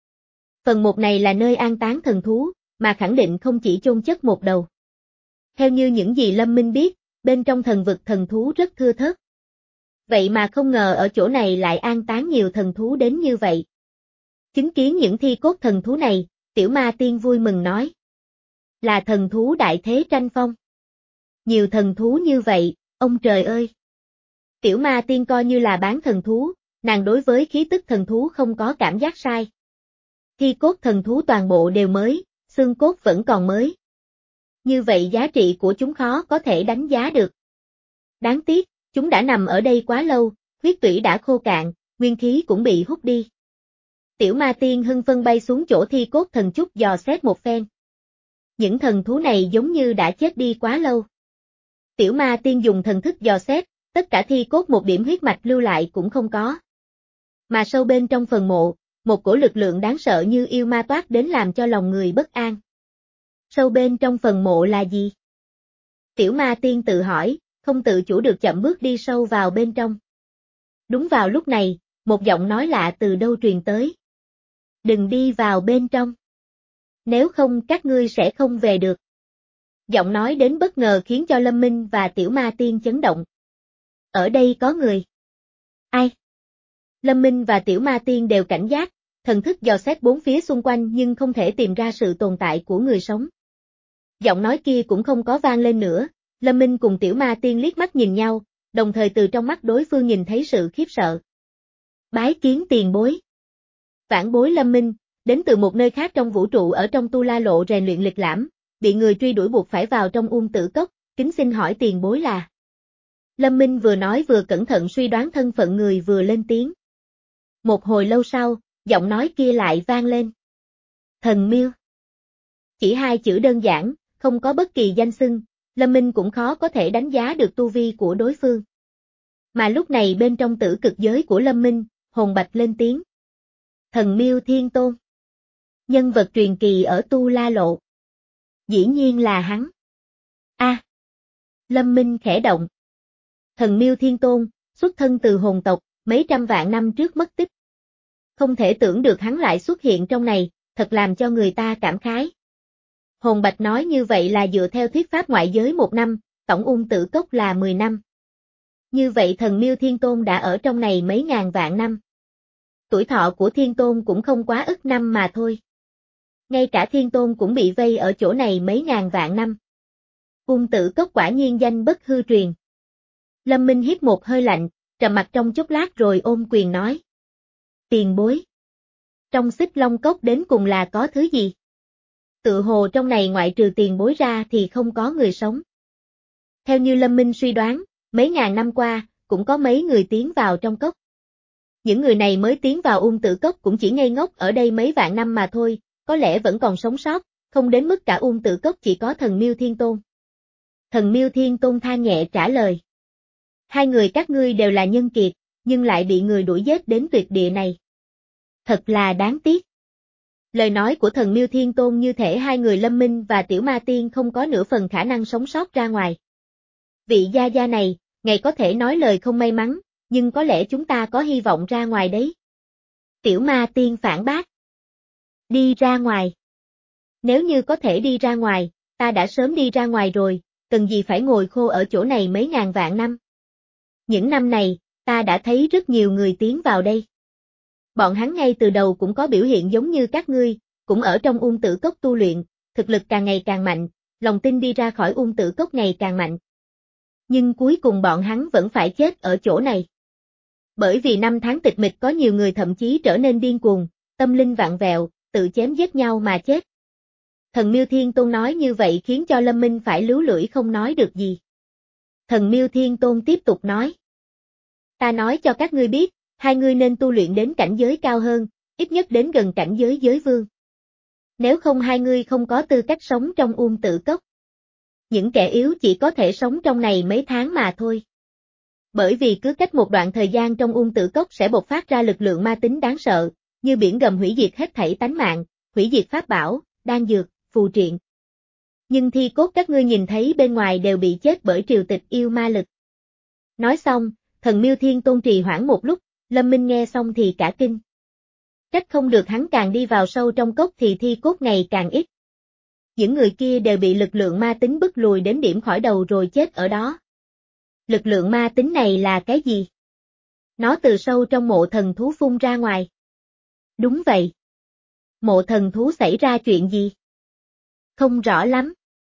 Speaker 1: Phần một này là nơi an táng thần thú, mà khẳng định không chỉ chôn chất một đầu. Theo như những gì Lâm Minh biết, bên trong thần vực thần thú rất thưa thớt. Vậy mà không ngờ ở chỗ này lại an táng nhiều thần thú đến như vậy. Chứng kiến những thi cốt thần thú này, Tiểu Ma Tiên vui mừng nói. Là thần thú đại thế tranh phong. Nhiều thần thú như vậy, ông trời ơi! Tiểu Ma Tiên coi như là bán thần thú, nàng đối với khí tức thần thú không có cảm giác sai. Thi cốt thần thú toàn bộ đều mới, xương cốt vẫn còn mới. Như vậy giá trị của chúng khó có thể đánh giá được. Đáng tiếc, chúng đã nằm ở đây quá lâu, huyết tủy đã khô cạn, nguyên khí cũng bị hút đi. Tiểu Ma Tiên hưng phân bay xuống chỗ thi cốt thần chút dò xét một phen. Những thần thú này giống như đã chết đi quá lâu. Tiểu Ma Tiên dùng thần thức dò xét, tất cả thi cốt một điểm huyết mạch lưu lại cũng không có. Mà sâu bên trong phần mộ, một cổ lực lượng đáng sợ như yêu ma toát đến làm cho lòng người bất an. Sâu bên trong phần mộ là gì? Tiểu Ma Tiên tự hỏi, không tự chủ được chậm bước đi sâu vào bên trong. Đúng vào lúc này, một giọng nói lạ từ đâu truyền tới. Đừng đi vào bên trong. Nếu không các ngươi sẽ không về được. Giọng nói đến bất ngờ khiến cho Lâm Minh và Tiểu Ma Tiên chấn động. Ở đây có người. Ai? Lâm Minh và Tiểu Ma Tiên đều cảnh giác, thần thức dò xét bốn phía xung quanh nhưng không thể tìm ra sự tồn tại của người sống. Giọng nói kia cũng không có vang lên nữa, Lâm Minh cùng Tiểu Ma Tiên liếc mắt nhìn nhau, đồng thời từ trong mắt đối phương nhìn thấy sự khiếp sợ. Bái kiến tiền bối. Vãn bối Lâm Minh, đến từ một nơi khác trong vũ trụ ở trong Tu La Lộ rèn luyện lịch lãm, bị người truy đuổi buộc phải vào trong Ung Tử Cốc, kính xin hỏi tiền bối là. Lâm Minh vừa nói vừa cẩn thận suy đoán thân phận người vừa lên tiếng. Một hồi lâu sau, giọng nói kia lại vang lên. Thần Miêu. Chỉ hai chữ đơn giản, không có bất kỳ danh xưng, Lâm Minh cũng khó có thể đánh giá được tu vi của đối phương. Mà lúc này bên trong tử cực giới của Lâm Minh, hồn bạch lên tiếng. Thần Miêu Thiên Tôn. Nhân vật truyền kỳ ở Tu La Lộ. Dĩ nhiên là hắn. A. À, Lâm Minh khẽ động. Thần Miêu Thiên Tôn, xuất thân từ hồn tộc, mấy trăm vạn năm trước mất tích. Không thể tưởng được hắn lại xuất hiện trong này, thật làm cho người ta cảm khái. Hồn Bạch nói như vậy là dựa theo thuyết pháp ngoại giới một năm, tổng ung tử cốc là mười năm. Như vậy thần Miêu Thiên Tôn đã ở trong này mấy ngàn vạn năm. Tuổi thọ của Thiên Tôn cũng không quá ức năm mà thôi. Ngay cả Thiên Tôn cũng bị vây ở chỗ này mấy ngàn vạn năm. Ung tử cốc quả nhiên danh bất hư truyền. Lâm Minh hít một hơi lạnh, trầm mặt trong chốc lát rồi ôm quyền nói. Tiền bối. Trong Xích Long Cốc đến cùng là có thứ gì? Tự hồ trong này ngoại trừ tiền bối ra thì không có người sống. Theo như Lâm Minh suy đoán, mấy ngàn năm qua, cũng có mấy người tiến vào trong cốc. Những người này mới tiến vào ung tử cốc cũng chỉ ngây ngốc ở đây mấy vạn năm mà thôi, có lẽ vẫn còn sống sót, không đến mức cả ung tử cốc chỉ có thần Miêu Thiên Tôn. Thần Miêu Thiên Tôn than nhẹ trả lời. Hai người các ngươi đều là nhân kiệt, nhưng lại bị người đuổi giết đến tuyệt địa này. Thật là đáng tiếc. Lời nói của thần Miêu Thiên Tôn như thể hai người Lâm Minh và Tiểu Ma Tiên không có nửa phần khả năng sống sót ra ngoài. Vị gia gia này, ngài có thể nói lời không may mắn, nhưng có lẽ chúng ta có hy vọng ra ngoài đấy. Tiểu Ma Tiên phản bác. Đi ra ngoài. Nếu như có thể đi ra ngoài, ta đã sớm đi ra ngoài rồi, cần gì phải ngồi khô ở chỗ này mấy ngàn vạn năm. Những năm này, ta đã thấy rất nhiều người tiến vào đây. Bọn hắn ngay từ đầu cũng có biểu hiện giống như các ngươi, cũng ở trong ung tử cốc tu luyện, thực lực càng ngày càng mạnh, lòng tin đi ra khỏi ung tử cốc ngày càng mạnh. Nhưng cuối cùng bọn hắn vẫn phải chết ở chỗ này. Bởi vì năm tháng tịch mịch có nhiều người thậm chí trở nên điên cuồng, tâm linh vặn vẹo, tự chém giết nhau mà chết. Thần Miêu Thiên Tôn nói như vậy khiến cho Lâm Minh phải líu lưỡi không nói được gì. Thần Miêu Thiên Tôn tiếp tục nói. Ta nói cho các ngươi biết, hai ngươi nên tu luyện đến cảnh giới cao hơn, ít nhất đến gần cảnh giới giới vương. Nếu không hai ngươi không có tư cách sống trong ung tử cốc. Những kẻ yếu chỉ có thể sống trong này mấy tháng mà thôi. Bởi vì cứ cách một đoạn thời gian trong ung tử cốc sẽ bộc phát ra lực lượng ma tính đáng sợ, như biển gầm hủy diệt hết thảy tánh mạng, hủy diệt pháp bảo, đan dược, phù triện. Nhưng thi cốt các ngươi nhìn thấy bên ngoài đều bị chết bởi triều tịch yêu ma lực. Nói xong, thần Miêu Thiên Tôn trì hoãn một lúc, Lâm Minh nghe xong thì cả kinh. Trách không được hắn càng đi vào sâu trong cốc thì thi cốt ngày càng ít. Những người kia đều bị lực lượng ma tính bức lùi đến điểm khỏi đầu rồi chết ở đó. Lực lượng ma tính này là cái gì? Nó từ sâu trong mộ thần thú phun ra ngoài. Đúng vậy. Mộ thần thú xảy ra chuyện gì? Không rõ lắm.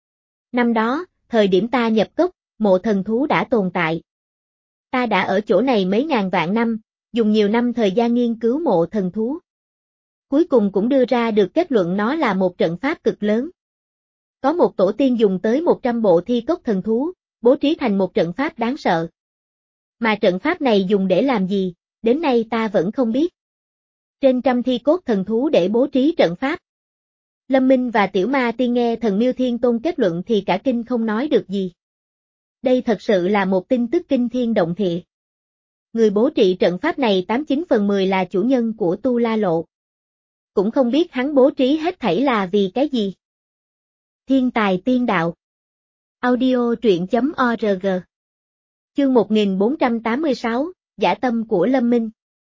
Speaker 1: Năm đó, thời điểm ta nhập cốc, mộ thần thú đã tồn tại. Ta đã ở chỗ này mấy ngàn vạn năm, dùng nhiều năm thời gian nghiên cứu mộ thần thú. Cuối cùng cũng đưa ra được kết luận nó là một trận pháp cực lớn. Có một tổ tiên dùng tới một trăm bộ thi cốt thần thú, bố trí thành một trận pháp đáng sợ. Mà trận pháp này dùng để làm gì, đến nay ta vẫn không biết. Trên trăm thi cốt thần thú để bố trí trận pháp. Lâm Minh và Tiểu Ma Tiên nghe thần Miêu Thiên Tôn kết luận thì cả kinh không nói được gì. Đây thật sự là một tin tức kinh thiên động địa. Người bố trị trận pháp này tám chín phần mười là chủ nhân của Tu La Lộ. Cũng không biết hắn bố trí hết thảy là vì cái gì. Thiên tài tiên đạo. Audio truyện chấm org. Chương một nghìn bốn trăm tám mươi sáu, Dã tâm của Lâm Minh.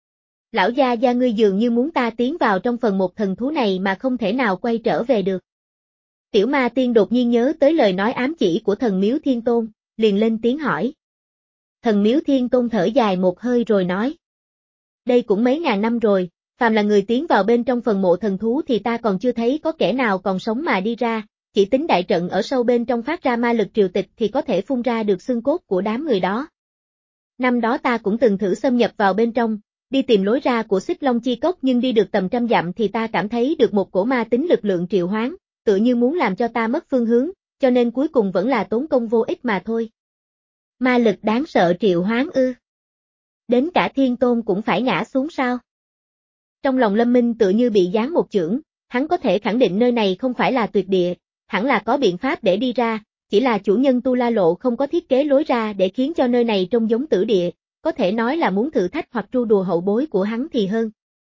Speaker 1: Lão gia gia ngươi dường như muốn ta tiến vào trong phần một thần thú này mà không thể nào quay trở về được. Tiểu Ma Tiên đột nhiên nhớ tới lời nói ám chỉ của thần Miếu Thiên Tôn, liền lên tiếng hỏi. Thần Miếu Thiên Tôn thở dài một hơi rồi nói. Đây cũng mấy ngàn năm rồi, phàm là người tiến vào bên trong phần mộ thần thú thì ta còn chưa thấy có kẻ nào còn sống mà đi ra, chỉ tính đại trận ở sâu bên trong phát ra ma lực triều tịch thì có thể phun ra được xương cốt của đám người đó. Năm đó ta cũng từng thử xâm nhập vào bên trong, đi tìm lối ra của Xích Long Chi Cốc nhưng đi được tầm trăm dặm thì ta cảm thấy được một cổ ma tính lực lượng triệu hoán, tựa như muốn làm cho ta mất phương hướng, cho nên cuối cùng vẫn là tốn công vô ích mà thôi. Ma lực đáng sợ triệu hoán ư? Đến cả Thiên Tôn cũng phải ngã xuống sao? Trong lòng Lâm Minh tựa như bị giáng một chưởng, hắn có thể khẳng định nơi này không phải là tuyệt địa, hẳn là có biện pháp để đi ra, chỉ là chủ nhân Tu La Lộ không có thiết kế lối ra để khiến cho nơi này trông giống tử địa, có thể nói là muốn thử thách hoặc tru đùa hậu bối của hắn thì hơn.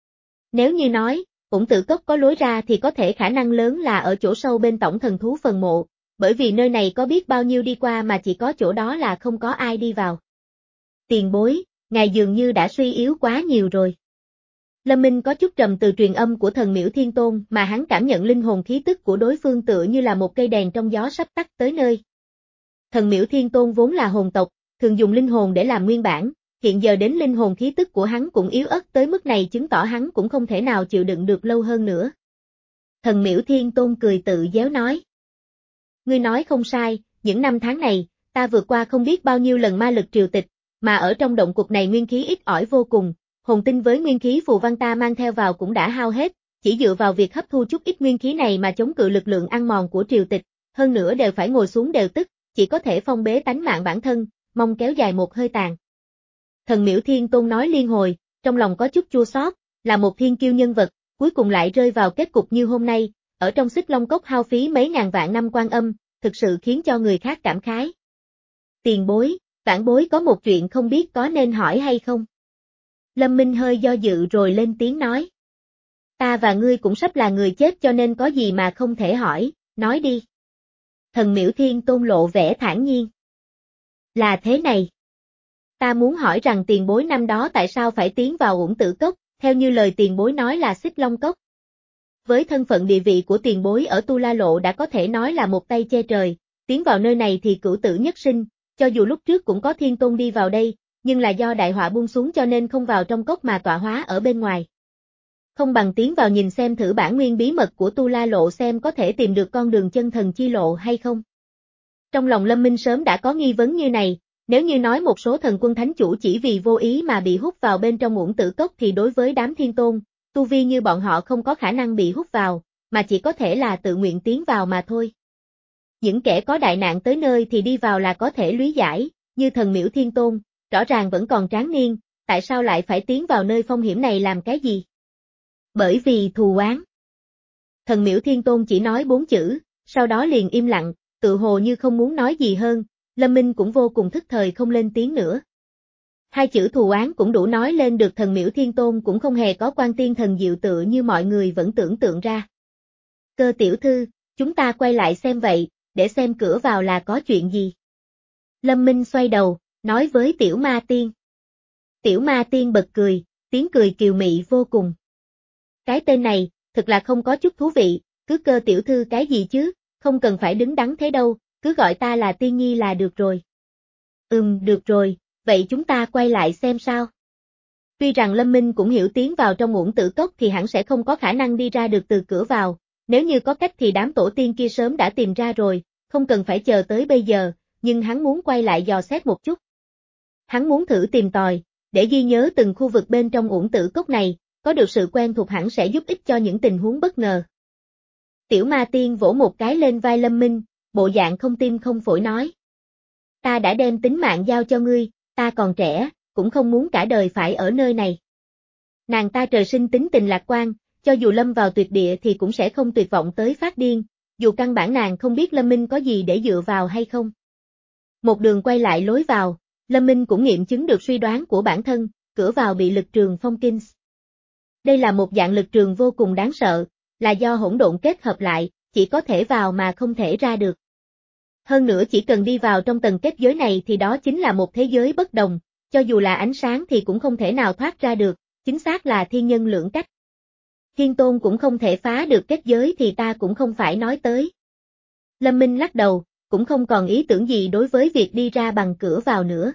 Speaker 1: Nếu như nói, ủng tử cốc có lối ra thì có thể khả năng lớn là ở chỗ sâu bên tổng thần thú phần mộ, bởi vì nơi này có biết bao nhiêu đi qua mà chỉ có chỗ đó là không có ai đi vào. Tiền bối, ngài dường như đã suy yếu quá nhiều rồi. Lâm Minh có chút trầm từ truyền âm của thần miễu thiên tôn mà hắn cảm nhận linh hồn khí tức của đối phương tựa như là một cây đèn trong gió sắp tắt tới nơi. Thần miễu thiên tôn vốn là hồn tộc, thường dùng linh hồn để làm nguyên bản, hiện giờ đến linh hồn khí tức của hắn cũng yếu ớt tới mức này chứng tỏ hắn cũng không thể nào chịu đựng được lâu hơn nữa. Thần miễu thiên tôn cười tự giễu nói. Ngươi nói không sai, những năm tháng này, ta vượt qua không biết bao nhiêu lần ma lực triều tịch, mà ở trong động cục này nguyên khí ít ỏi vô cùng, hồn tinh với nguyên khí phù văn ta mang theo vào cũng đã hao hết, chỉ dựa vào việc hấp thu chút ít nguyên khí này mà chống cự lực lượng ăn mòn của triều tịch, hơn nữa đều phải ngồi xuống đều tức, chỉ có thể phong bế tánh mạng bản thân, mong kéo dài một hơi tàn. Thần miễu thiên tôn nói liên hồi, trong lòng có chút chua xót, là một thiên kiêu nhân vật, cuối cùng lại rơi vào kết cục như hôm nay, ở trong Xích Long Cốc hao phí mấy ngàn vạn năm quan âm, thực sự khiến cho người khác cảm khái. Tiền bối, vãn bối có một chuyện không biết có nên hỏi hay không? Lâm Minh hơi do dự rồi lên tiếng nói. Ta và ngươi cũng sắp là người chết cho nên có gì mà không thể hỏi, nói đi. Thần miễu thiên tôn lộ vẻ thản nhiên. Là thế này. Ta muốn hỏi rằng tiền bối năm đó tại sao phải tiến vào Uổng Tử Cốc, theo như lời tiền bối nói là Xích Long Cốc. Với thân phận địa vị của tiền bối ở Tu La Lộ đã có thể nói là một tay che trời, tiến vào nơi này thì cửu tử nhất sinh, cho dù lúc trước cũng có thiên tôn đi vào đây, nhưng là do đại họa buông xuống cho nên không vào trong cốc mà tọa hóa ở bên ngoài. Không bằng tiến vào nhìn xem thử bản nguyên bí mật của Tu La Lộ xem có thể tìm được con đường chân thần chi lộ hay không. Trong lòng Lâm Minh sớm đã có nghi vấn như này, nếu như nói một số thần quân thánh chủ chỉ vì vô ý mà bị hút vào bên trong Uổng Tử Cốc thì đối với đám thiên tôn, tu vi như bọn họ không có khả năng bị hút vào, mà chỉ có thể là tự nguyện tiến vào mà thôi. Những kẻ có đại nạn tới nơi thì đi vào là có thể lý giải, như thần miễu thiên tôn, rõ ràng vẫn còn tráng niên, tại sao lại phải tiến vào nơi phong hiểm này làm cái gì? Bởi vì thù oán. Thần miễu thiên tôn chỉ nói bốn chữ, sau đó liền im lặng, tự hồ như không muốn nói gì hơn, Lâm Minh cũng vô cùng thức thời không lên tiếng nữa. Hai chữ thù oán cũng đủ nói lên được thần miễu thiên tôn cũng không hề có quan tiên thần diệu tự như mọi người vẫn tưởng tượng ra. Cơ tiểu thư, chúng ta quay lại xem vậy, để xem cửa vào là có chuyện gì. Lâm Minh xoay đầu, nói với tiểu ma tiên. Tiểu ma tiên bật cười, tiếng cười kiều mị vô cùng. Cái tên này, thật là không có chút thú vị, cứ cơ tiểu thư cái gì chứ, không cần phải đứng đắn thế đâu, cứ gọi ta là tiên nhi là được rồi. Ừm, được rồi, vậy chúng ta quay lại xem sao. Tuy rằng Lâm Minh cũng hiểu tiến vào trong Uổng Tử Cốc thì hẳn sẽ không có khả năng đi ra được từ cửa vào, nếu như có cách thì đám tổ tiên kia sớm đã tìm ra rồi, không cần phải chờ tới bây giờ, nhưng hắn muốn quay lại dò xét một chút. Hắn muốn thử tìm tòi, để ghi nhớ từng khu vực bên trong Uổng Tử Cốc này, có được sự quen thuộc hẳn sẽ giúp ích cho những tình huống bất ngờ. Tiểu ma tiên vỗ một cái lên vai Lâm Minh, bộ dạng không tim không phổi nói. Ta đã đem tính mạng giao cho ngươi, ta còn trẻ, cũng không muốn cả đời phải ở nơi này. Nàng ta trời sinh tính tình lạc quan, cho dù lâm vào tuyệt địa thì cũng sẽ không tuyệt vọng tới phát điên, dù căn bản nàng không biết Lâm Minh có gì để dựa vào hay không. Một đường quay lại lối vào, Lâm Minh cũng nghiệm chứng được suy đoán của bản thân, cửa vào bị lực trường phong kinh. Đây là một dạng lực trường vô cùng đáng sợ, là do hỗn độn kết hợp lại, chỉ có thể vào mà không thể ra được. Hơn nữa chỉ cần đi vào trong tầng kết giới này thì đó chính là một thế giới bất đồng, cho dù là ánh sáng thì cũng không thể nào thoát ra được, chính xác là thiên nhân lưỡng cách. Thiên tôn cũng không thể phá được kết giới thì ta cũng không phải nói tới. Lâm Minh lắc đầu, cũng không còn ý tưởng gì đối với việc đi ra bằng cửa vào nữa.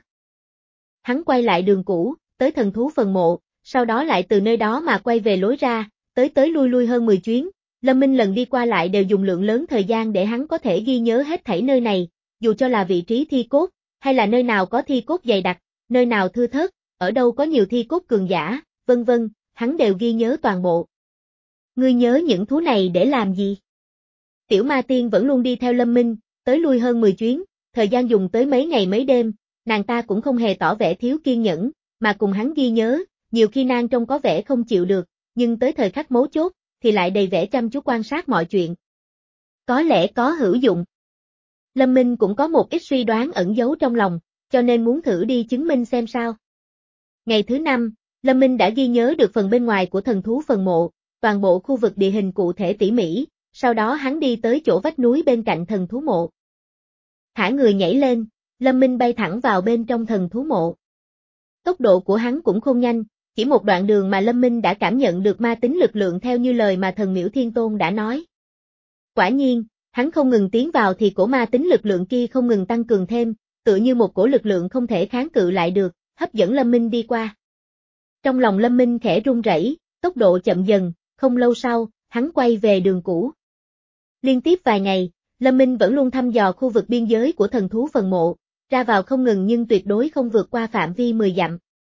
Speaker 1: Hắn quay lại đường cũ, tới thần thú phần mộ, sau đó lại từ nơi đó mà quay về lối ra, tới tới lui lui hơn mười chuyến. Lâm Minh lần đi qua lại đều dùng lượng lớn thời gian để hắn có thể ghi nhớ hết thảy nơi này, dù cho là vị trí thi cốt, hay là nơi nào có thi cốt dày đặc, nơi nào thưa thớt, ở đâu có nhiều thi cốt cường giả, vân vân, hắn đều ghi nhớ toàn bộ. Ngươi nhớ những thứ này để làm gì? Tiểu ma tiên vẫn luôn đi theo Lâm Minh, tới lui hơn mười chuyến, thời gian dùng tới mấy ngày mấy đêm, nàng ta cũng không hề tỏ vẻ thiếu kiên nhẫn, mà cùng hắn ghi nhớ, nhiều khi nàng trông có vẻ không chịu được, nhưng tới thời khắc mấu chốt, thì lại đầy vẻ chăm chú quan sát mọi chuyện. Có lẽ có hữu dụng. Lâm Minh cũng có một ít suy đoán ẩn giấu trong lòng, cho nên muốn thử đi chứng minh xem sao. Ngày thứ năm, Lâm Minh đã ghi nhớ được phần bên ngoài của thần thú phần mộ, toàn bộ khu vực địa hình cụ thể tỉ mỉ, sau đó hắn đi tới chỗ vách núi bên cạnh thần thú mộ. Thả người nhảy lên, Lâm Minh bay thẳng vào bên trong thần thú mộ. Tốc độ của hắn cũng không nhanh, chỉ một đoạn đường mà Lâm Minh đã cảm nhận được ma tính lực lượng theo như lời mà thần Miễu Thiên Tôn đã nói. Quả nhiên, hắn không ngừng tiến vào thì cổ ma tính lực lượng kia không ngừng tăng cường thêm, tựa như một cổ lực lượng không thể kháng cự lại được, hấp dẫn Lâm Minh đi qua. Trong lòng Lâm Minh khẽ run rẩy, tốc độ chậm dần, không lâu sau, hắn quay về đường cũ. Liên tiếp vài ngày, Lâm Minh vẫn luôn thăm dò khu vực biên giới của thần thú phần mộ, ra vào không ngừng nhưng tuyệt đối không vượt qua phạm vi mười dặm.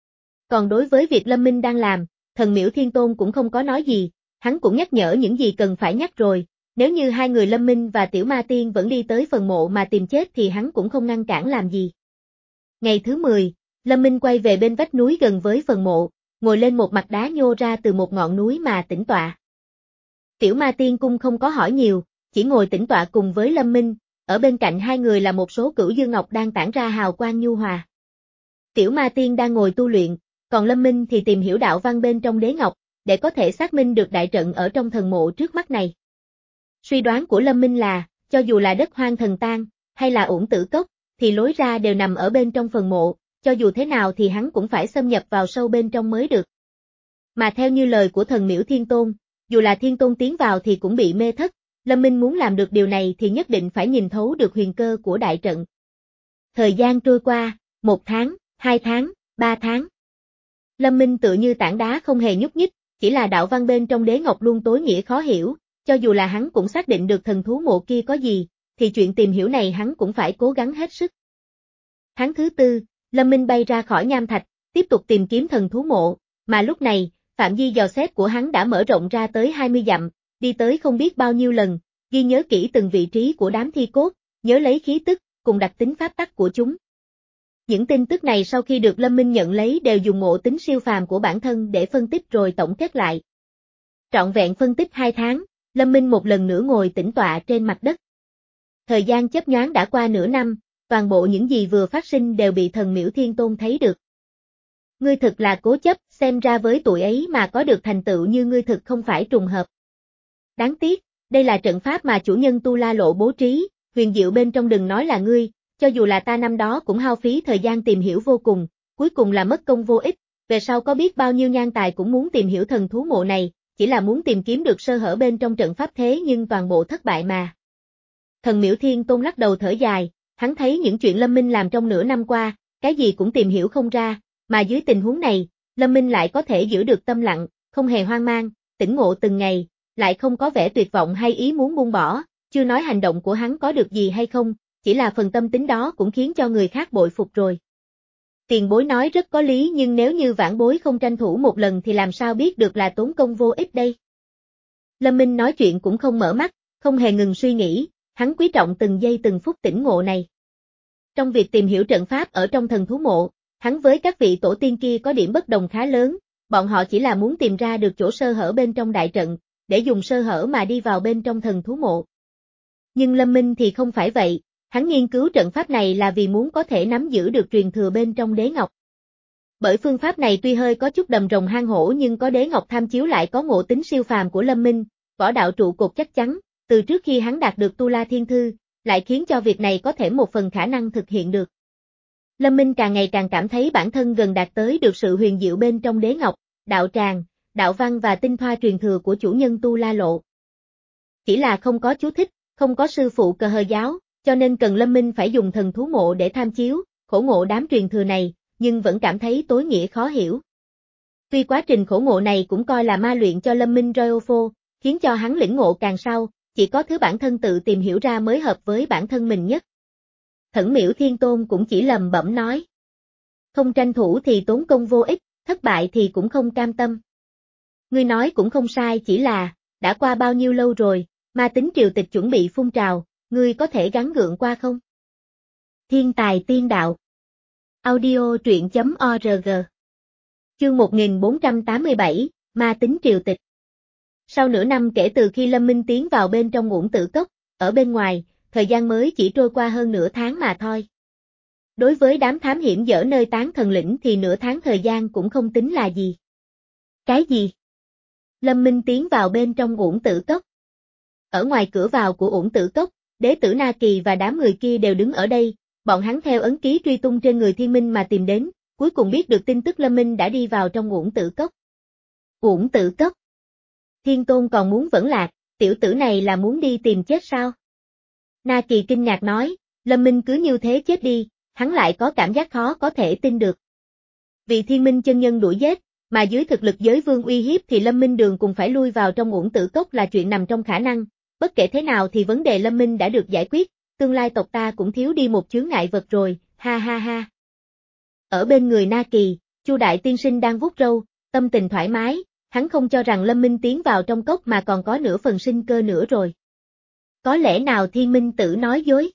Speaker 1: Còn đối với việc Lâm Minh đang làm, thần Miễu Thiên Tôn cũng không có nói gì, hắn cũng nhắc nhở những gì cần phải nhắc rồi, nếu như hai người Lâm Minh và Tiểu Ma Tiên vẫn đi tới phần mộ mà tìm chết thì hắn cũng không ngăn cản làm gì. Ngày thứ mười, Lâm Minh quay về bên vách núi gần với phần mộ, ngồi lên một mặt đá nhô ra từ một ngọn núi mà tĩnh tọa. Tiểu Ma Tiên Cung không có hỏi nhiều, chỉ ngồi tĩnh tọa cùng với Lâm Minh, ở bên cạnh hai người là một số cửu dương ngọc đang tản ra hào quang nhu hòa. Tiểu Ma Tiên đang ngồi tu luyện, còn Lâm Minh thì tìm hiểu đạo văn bên trong đế ngọc, để có thể xác minh được đại trận ở trong thần mộ trước mắt này. Suy đoán của Lâm Minh là, cho dù là đất hoang thần tang, hay là Uổng Tử Cốc, thì lối ra đều nằm ở bên trong phần mộ, cho dù thế nào thì hắn cũng phải xâm nhập vào sâu bên trong mới được. Mà theo như lời của thần Miễu Thiên Tôn, dù là Thiên Tôn tiến vào thì cũng bị mê thất, Lâm Minh muốn làm được điều này thì nhất định phải nhìn thấu được huyền cơ của đại trận. Thời gian trôi qua, một tháng, hai tháng, ba tháng. Lâm Minh tựa như tảng đá không hề nhúc nhích, chỉ là đạo văn bên trong đế ngọc luôn tối nghĩa khó hiểu, cho dù là hắn cũng xác định được thần thú mộ kia có gì, thì chuyện tìm hiểu này hắn cũng phải cố gắng hết sức. Tháng thứ tư, Lâm Minh bay ra khỏi nham thạch, tiếp tục tìm kiếm thần thú mộ, mà lúc này, phạm vi dò xét của hắn đã mở rộng ra tới hai mươi dặm, đi tới không biết bao nhiêu lần, ghi nhớ kỹ từng vị trí của đám thi cốt, nhớ lấy khí tức, cùng đặc tính pháp tắc của chúng. Những tin tức này sau khi được Lâm Minh nhận lấy đều dùng ngộ tính siêu phàm của bản thân để phân tích rồi tổng kết lại. Trọn vẹn phân tích hai tháng, Lâm Minh một lần nữa ngồi tĩnh tọa trên mặt đất. Thời gian chớp nhoáng đã qua nửa năm, toàn bộ những gì vừa phát sinh đều bị thần Miễu Thiên Tôn thấy được. Ngươi thực là cố chấp, xem ra với tuổi ấy mà có được thành tựu như ngươi thực không phải trùng hợp. Đáng tiếc, đây là trận pháp mà chủ nhân Tu La Lộ bố trí, huyền diệu bên trong đừng nói là ngươi, cho dù là ta năm đó cũng hao phí thời gian tìm hiểu vô cùng, cuối cùng là mất công vô ích, về sau có biết bao nhiêu nhan tài cũng muốn tìm hiểu thần thú mộ này, chỉ là muốn tìm kiếm được sơ hở bên trong trận pháp thế nhưng toàn bộ thất bại mà. Thần Miễu Thiên Tôn lắc đầu thở dài, hắn thấy những chuyện Lâm Minh làm trong nửa năm qua, cái gì cũng tìm hiểu không ra, mà dưới tình huống này, Lâm Minh lại có thể giữ được tâm lặng, không hề hoang mang, tỉnh ngộ từng ngày, lại không có vẻ tuyệt vọng hay ý muốn buông bỏ, chưa nói hành động của hắn có được gì hay không, chỉ là phần tâm tính đó cũng khiến cho người khác bội phục rồi. Tiền bối nói rất có lý nhưng nếu như vãn bối không tranh thủ một lần thì làm sao biết được là tốn công vô ích đây. Lâm Minh nói chuyện cũng không mở mắt, không hề ngừng suy nghĩ, hắn quý trọng từng giây từng phút tỉnh ngộ này. Trong việc tìm hiểu trận pháp ở trong thần thú mộ, hắn với các vị tổ tiên kia có điểm bất đồng khá lớn, bọn họ chỉ là muốn tìm ra được chỗ sơ hở bên trong đại trận, để dùng sơ hở mà đi vào bên trong thần thú mộ. Nhưng Lâm Minh thì không phải vậy, hắn nghiên cứu trận pháp này là vì muốn có thể nắm giữ được truyền thừa bên trong đế ngọc. Bởi phương pháp này tuy hơi có chút đầm rồng hang hổ nhưng có đế ngọc tham chiếu lại có ngộ tính siêu phàm của Lâm Minh, võ đạo trụ cột chắc chắn, từ trước khi hắn đạt được Tu La Thiên Thư, lại khiến cho việc này có thể một phần khả năng thực hiện được. Lâm Minh càng ngày càng cảm thấy bản thân gần đạt tới được sự huyền diệu bên trong đế ngọc, đạo tràng, đạo văn và tinh thoa truyền thừa của chủ nhân Tu La Lộ. Chỉ là không có chú thích, không có sư phụ Cờ Hờ giáo, cho nên cần Lâm Minh phải dùng thần thú mộ để tham chiếu, khổ ngộ đám truyền thừa này, nhưng vẫn cảm thấy tối nghĩa khó hiểu. Tuy quá trình khổ ngộ này cũng coi là ma luyện cho Lâm Minh Royal Phô, khiến cho hắn lĩnh ngộ càng sâu, chỉ có thứ bản thân tự tìm hiểu ra mới hợp với bản thân mình nhất. Thần Miễu Thiên Tôn cũng chỉ lầm bẩm nói. Không tranh thủ thì tốn công vô ích, thất bại thì cũng không cam tâm. Ngươi nói cũng không sai chỉ là, đã qua bao nhiêu lâu rồi, ma tính triều tịch chuẩn bị phun trào, ngươi có thể gắng gượng qua không? Thiên tài tiên đạo. Audio truyện chấm org. Chương một nghìn bốn trăm tám mươi bảy, ma tính triều tịch. Sau nửa năm kể từ khi Lâm Minh tiến vào bên trong Uổng Tử Cốc, ở bên ngoài, thời gian mới chỉ trôi qua hơn nửa tháng mà thôi. Đối với đám thám hiểm dở nơi tán thần lĩnh thì nửa tháng thời gian cũng không tính là gì. Cái gì? Lâm Minh tiến vào bên trong Uổng Tử Cốc. Ở ngoài cửa vào của Uổng Tử Cốc, Đế tử Na Kỳ và đám người kia đều đứng ở đây, bọn hắn theo ấn ký truy tung trên người Thiên Minh mà tìm đến, cuối cùng biết được tin tức Lâm Minh đã đi vào trong Uổng Tử Cốc. Uổng Tử Cốc? Thiên Tôn còn muốn vẫn lạc, tiểu tử này là muốn đi tìm chết sao? Na Kỳ kinh ngạc nói, Lâm Minh cứ như thế chết đi, hắn lại có cảm giác khó có thể tin được. Vì Thiên Minh chân nhân đuổi giết, mà dưới thực lực giới vương uy hiếp thì Lâm Minh Đường cùng phải lui vào trong Uổng Tử Cốc là chuyện nằm trong khả năng, bất kể thế nào thì vấn đề Lâm Minh đã được giải quyết, tương lai tộc ta cũng thiếu đi một chướng ngại vật rồi, ha ha ha. Ở bên người Na Kỳ, Chu Đại Tiên Sinh đang vuốt râu, tâm tình thoải mái, hắn không cho rằng Lâm Minh tiến vào trong cốc mà còn có nửa phần sinh cơ nữa rồi. Có lẽ nào Thiên Minh Tử nói dối?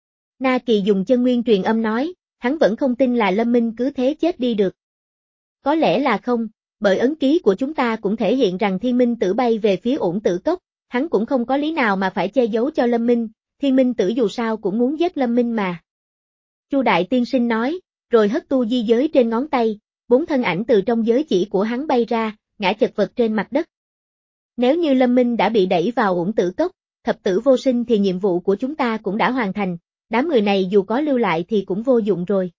Speaker 1: Na Kỳ dùng chân nguyên truyền âm nói, hắn vẫn không tin là Lâm Minh cứ thế chết đi được. Có lẽ là không, bởi ấn ký của chúng ta cũng thể hiện rằng Thiên Minh Tử bay về phía Uổng Tử Cốc, hắn cũng không có lý nào mà phải che giấu cho Lâm Minh, Thiên Minh Tử dù sao cũng muốn giết Lâm Minh mà. Chu Đại Tiên Sinh nói, rồi hất tu di giới trên ngón tay, bốn thân ảnh từ trong giới chỉ của hắn bay ra, ngã chật vật trên mặt đất. Nếu như Lâm Minh đã bị đẩy vào Uổng Tử Cốc, thập tử vô sinh thì nhiệm vụ của chúng ta cũng đã hoàn thành, đám người này dù có lưu lại thì cũng vô dụng rồi.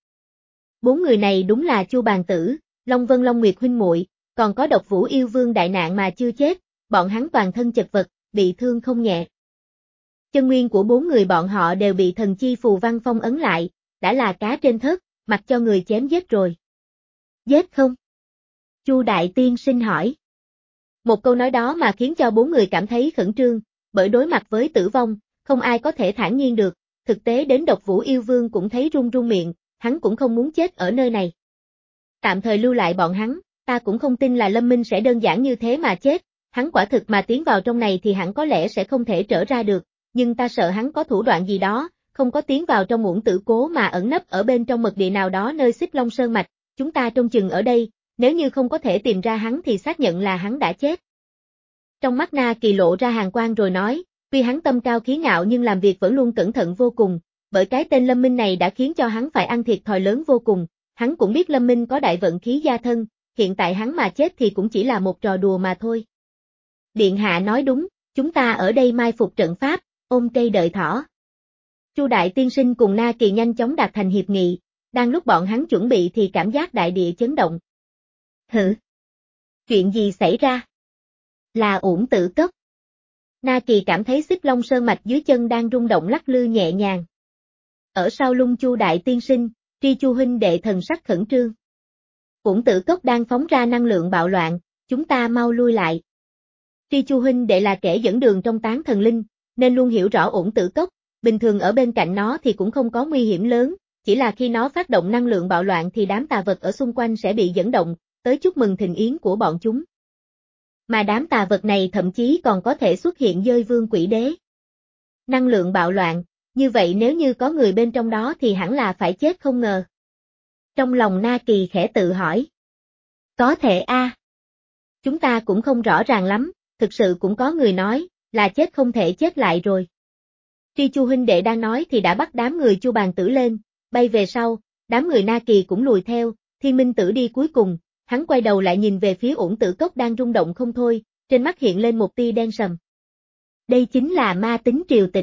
Speaker 1: Bốn người này đúng là Chu Bàn Tử, Long Vân Long Nguyệt huynh muội, còn có Độc Vũ Yêu Vương đại nạn mà chưa chết, bọn hắn toàn thân chật vật, bị thương không nhẹ. Chân nguyên của bốn người bọn họ đều bị thần chi phù văn phong ấn lại, đã là cá trên thớt, mặc cho người chém giết rồi. Giết không? Chu Đại Tiên Sinh hỏi. Một câu nói đó mà khiến cho bốn người cảm thấy khẩn trương, bởi đối mặt với tử vong, không ai có thể thản nhiên được, thực tế đến Độc Vũ Yêu Vương cũng thấy run run miệng, hắn cũng không muốn chết ở nơi này. Tạm thời lưu lại bọn hắn, ta cũng không tin là Lâm Minh sẽ đơn giản như thế mà chết, hắn quả thực mà tiến vào trong này thì hẳn có lẽ sẽ không thể trở ra được, nhưng ta sợ hắn có thủ đoạn gì đó, không có tiến vào trong Uổng Tử Cố mà ẩn nấp ở bên trong mật địa nào đó nơi Xích Long Sơn Mạch, chúng ta trông chừng ở đây, nếu như không có thể tìm ra hắn thì xác nhận là hắn đã chết. Trong mắt Na Kỳ lộ ra hàn quang rồi nói, tuy hắn tâm cao khí ngạo nhưng làm việc vẫn luôn cẩn thận vô cùng, bởi cái tên Lâm Minh này đã khiến cho hắn phải ăn thiệt thòi lớn vô cùng, hắn cũng biết Lâm Minh có đại vận khí gia thân, hiện tại hắn mà chết thì cũng chỉ là một trò đùa mà thôi. Điện hạ nói đúng, chúng ta ở đây mai phục trận pháp, ôm cây đợi thỏ. Chu Đại Tiên Sinh cùng Na Kỳ nhanh chóng đạt thành hiệp nghị, đang lúc bọn hắn chuẩn bị thì cảm giác đại địa chấn động. Hử? Chuyện gì xảy ra? Là Uổng Tử Cốc. Na Kỳ cảm thấy Xích Long Sơn Mạch dưới chân đang rung động lắc lư nhẹ nhàng. Ở sau lưng Chu Đại Tiên Sinh, Tri Chu huynh đệ thần sắc khẩn trương. Uổng Tử Cốc đang phóng ra năng lượng bạo loạn, chúng ta mau lui lại. Tri Chu huynh đệ là kẻ dẫn đường trong tán thần linh, nên luôn hiểu rõ Uổng Tử Cốc, bình thường ở bên cạnh nó thì cũng không có nguy hiểm lớn, chỉ là khi nó phát động năng lượng bạo loạn thì đám tà vật ở xung quanh sẽ bị dẫn động, tới chúc mừng thịnh yến của bọn chúng. Mà đám tà vật này thậm chí còn có thể xuất hiện dơi vương quỷ đế. Năng lượng bạo loạn, như vậy nếu như có người bên trong đó thì hẳn là phải chết không ngờ. Trong lòng Na Kỳ khẽ tự hỏi. Có thể a. À. Chúng ta cũng không rõ ràng lắm, thực sự cũng có người nói, là chết không thể chết lại rồi. Tri Chu huynh đệ đang nói thì đã bắt đám người Chu Bàn Tử lên, bay về sau, đám người Na Kỳ cũng lùi theo, Thiên Minh Tử đi cuối cùng, hắn quay đầu lại nhìn về phía Uổng Tử Cốc đang rung động không thôi, trên mắt hiện lên một tia đen sầm. Đây chính là ma tính triều tịch.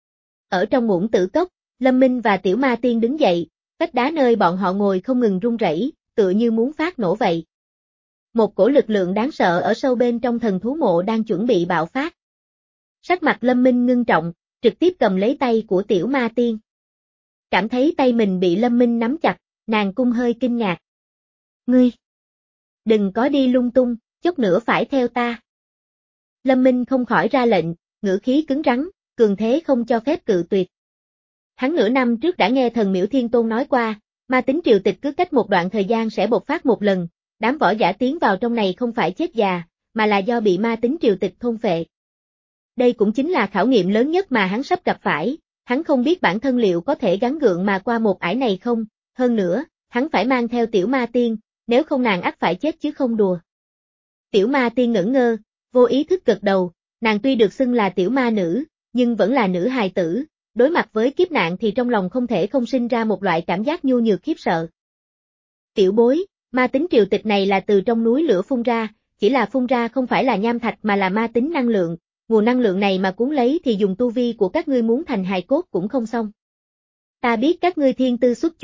Speaker 1: Ở trong Uổng Tử Cốc, Lâm Minh và Tiểu Ma Tiên đứng dậy, vách đá nơi bọn họ ngồi không ngừng rung rẩy, tựa như muốn phát nổ vậy. Một cổ lực lượng đáng sợ ở sâu bên trong thần thú mộ đang chuẩn bị bạo phát. Sắc mặt Lâm Minh ngưng trọng, trực tiếp cầm lấy tay của Tiểu Ma Tiên. Cảm thấy tay mình bị Lâm Minh nắm chặt, nàng cung hơi kinh ngạc. Ngươi! Đừng có đi lung tung, chút nữa phải theo ta. Lâm Minh không khỏi ra lệnh, ngữ khí cứng rắn, cường thế không cho phép cự tuyệt. Hắn nửa năm trước đã nghe thần Miễu Thiên Tôn nói qua, ma tính triều tịch cứ cách một đoạn thời gian sẽ bộc phát một lần, đám võ giả tiến vào trong này không phải chết già, mà là do bị ma tính triều tịch thôn phệ. Đây cũng chính là khảo nghiệm lớn nhất mà hắn sắp gặp phải, hắn không biết bản thân liệu có thể gắng gượng mà qua một ải này không, hơn nữa, hắn phải mang theo Tiểu Ma Tiên, nếu không nàng ắt phải chết chứ không đùa. Tiểu Ma Tiên ngẩn ngơ, vô ý thức gật đầu, nàng tuy được xưng là tiểu ma nữ, nhưng vẫn là nữ hài tử, đối mặt với kiếp nạn thì trong lòng không thể không sinh ra một loại cảm giác nhu nhược khiếp sợ. Tiểu bối, ma tính triều tịch này là từ trong núi lửa phun ra, chỉ là phun ra không phải là nham thạch mà là ma tính năng lượng, nguồn năng lượng này mà cuốn lấy thì dùng tu vi của các ngươi muốn thành hài cốt cũng không xong. Ta biết các ngươi thiên tư xuất chúng,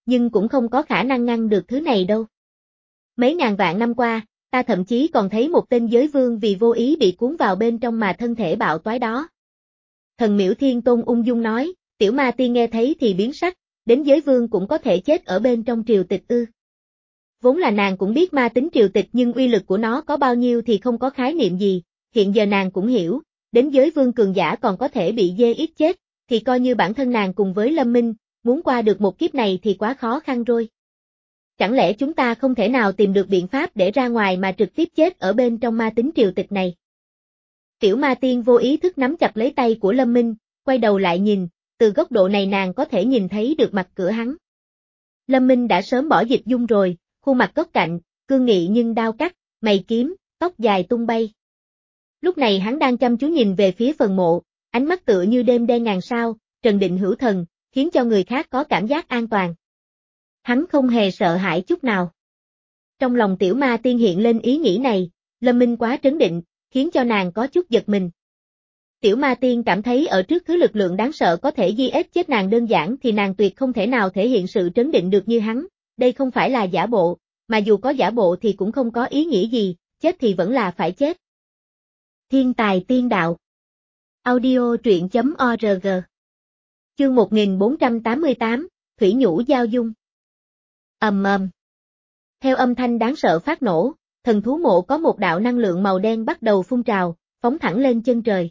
Speaker 1: nhưng cũng không có khả năng ngăn được thứ này đâu. Mấy ngàn vạn năm qua, ta thậm chí còn thấy một tên giới vương vì vô ý bị cuốn vào bên trong mà thân thể bạo toái đó. Thần Miễu Thiên Tôn ung dung nói, Tiểu Ma Tiên nghe thấy thì biến sắc, đến giới vương cũng có thể chết ở bên trong triều tịch ư. Vốn là nàng cũng biết ma tính triều tịch nhưng uy lực của nó có bao nhiêu thì không có khái niệm gì, hiện giờ nàng cũng hiểu, đến giới vương cường giả còn có thể bị dê ít chết, thì coi như bản thân nàng cùng với Lâm Minh, muốn qua được một kiếp này thì quá khó khăn rồi. Chẳng lẽ chúng ta không thể nào tìm được biện pháp để ra ngoài mà trực tiếp chết ở bên trong ma tính triều tịch này? Tiểu Ma Tiên vô ý thức nắm chặt lấy tay của Lâm Minh, quay đầu lại nhìn, từ góc độ này nàng có thể nhìn thấy được mặt cửa hắn. Lâm Minh đã sớm bỏ dịch dung rồi, khuôn mặt góc cạnh, cương nghị nhưng đao cắt, mày kiếm, tóc dài tung bay. Lúc này hắn đang chăm chú nhìn về phía phần mộ, ánh mắt tựa như đêm đen ngàn sao, trần định hữu thần, khiến cho người khác có cảm giác an toàn. Hắn không hề sợ hãi chút nào. Trong lòng Tiểu Ma Tiên hiện lên ý nghĩ này, Lâm Minh quá trấn định, khiến cho nàng có chút giật mình. Tiểu Ma Tiên cảm thấy ở trước thứ lực lượng đáng sợ có thể giết chết nàng đơn giản thì nàng tuyệt không thể nào thể hiện sự trấn định được như hắn, đây không phải là giả bộ, mà dù có giả bộ thì cũng không có ý nghĩa gì, chết thì vẫn là phải chết. Thiên tài tiên đạo. Audio truyện chấm org. Chương một nghìn bốn trăm tám mươi tám, Thủy Nhũ Giao Dung. Ầm ầm. Theo âm thanh đáng sợ phát nổ, thần thú mộ có một đạo năng lượng màu đen bắt đầu phun trào, phóng thẳng lên chân trời.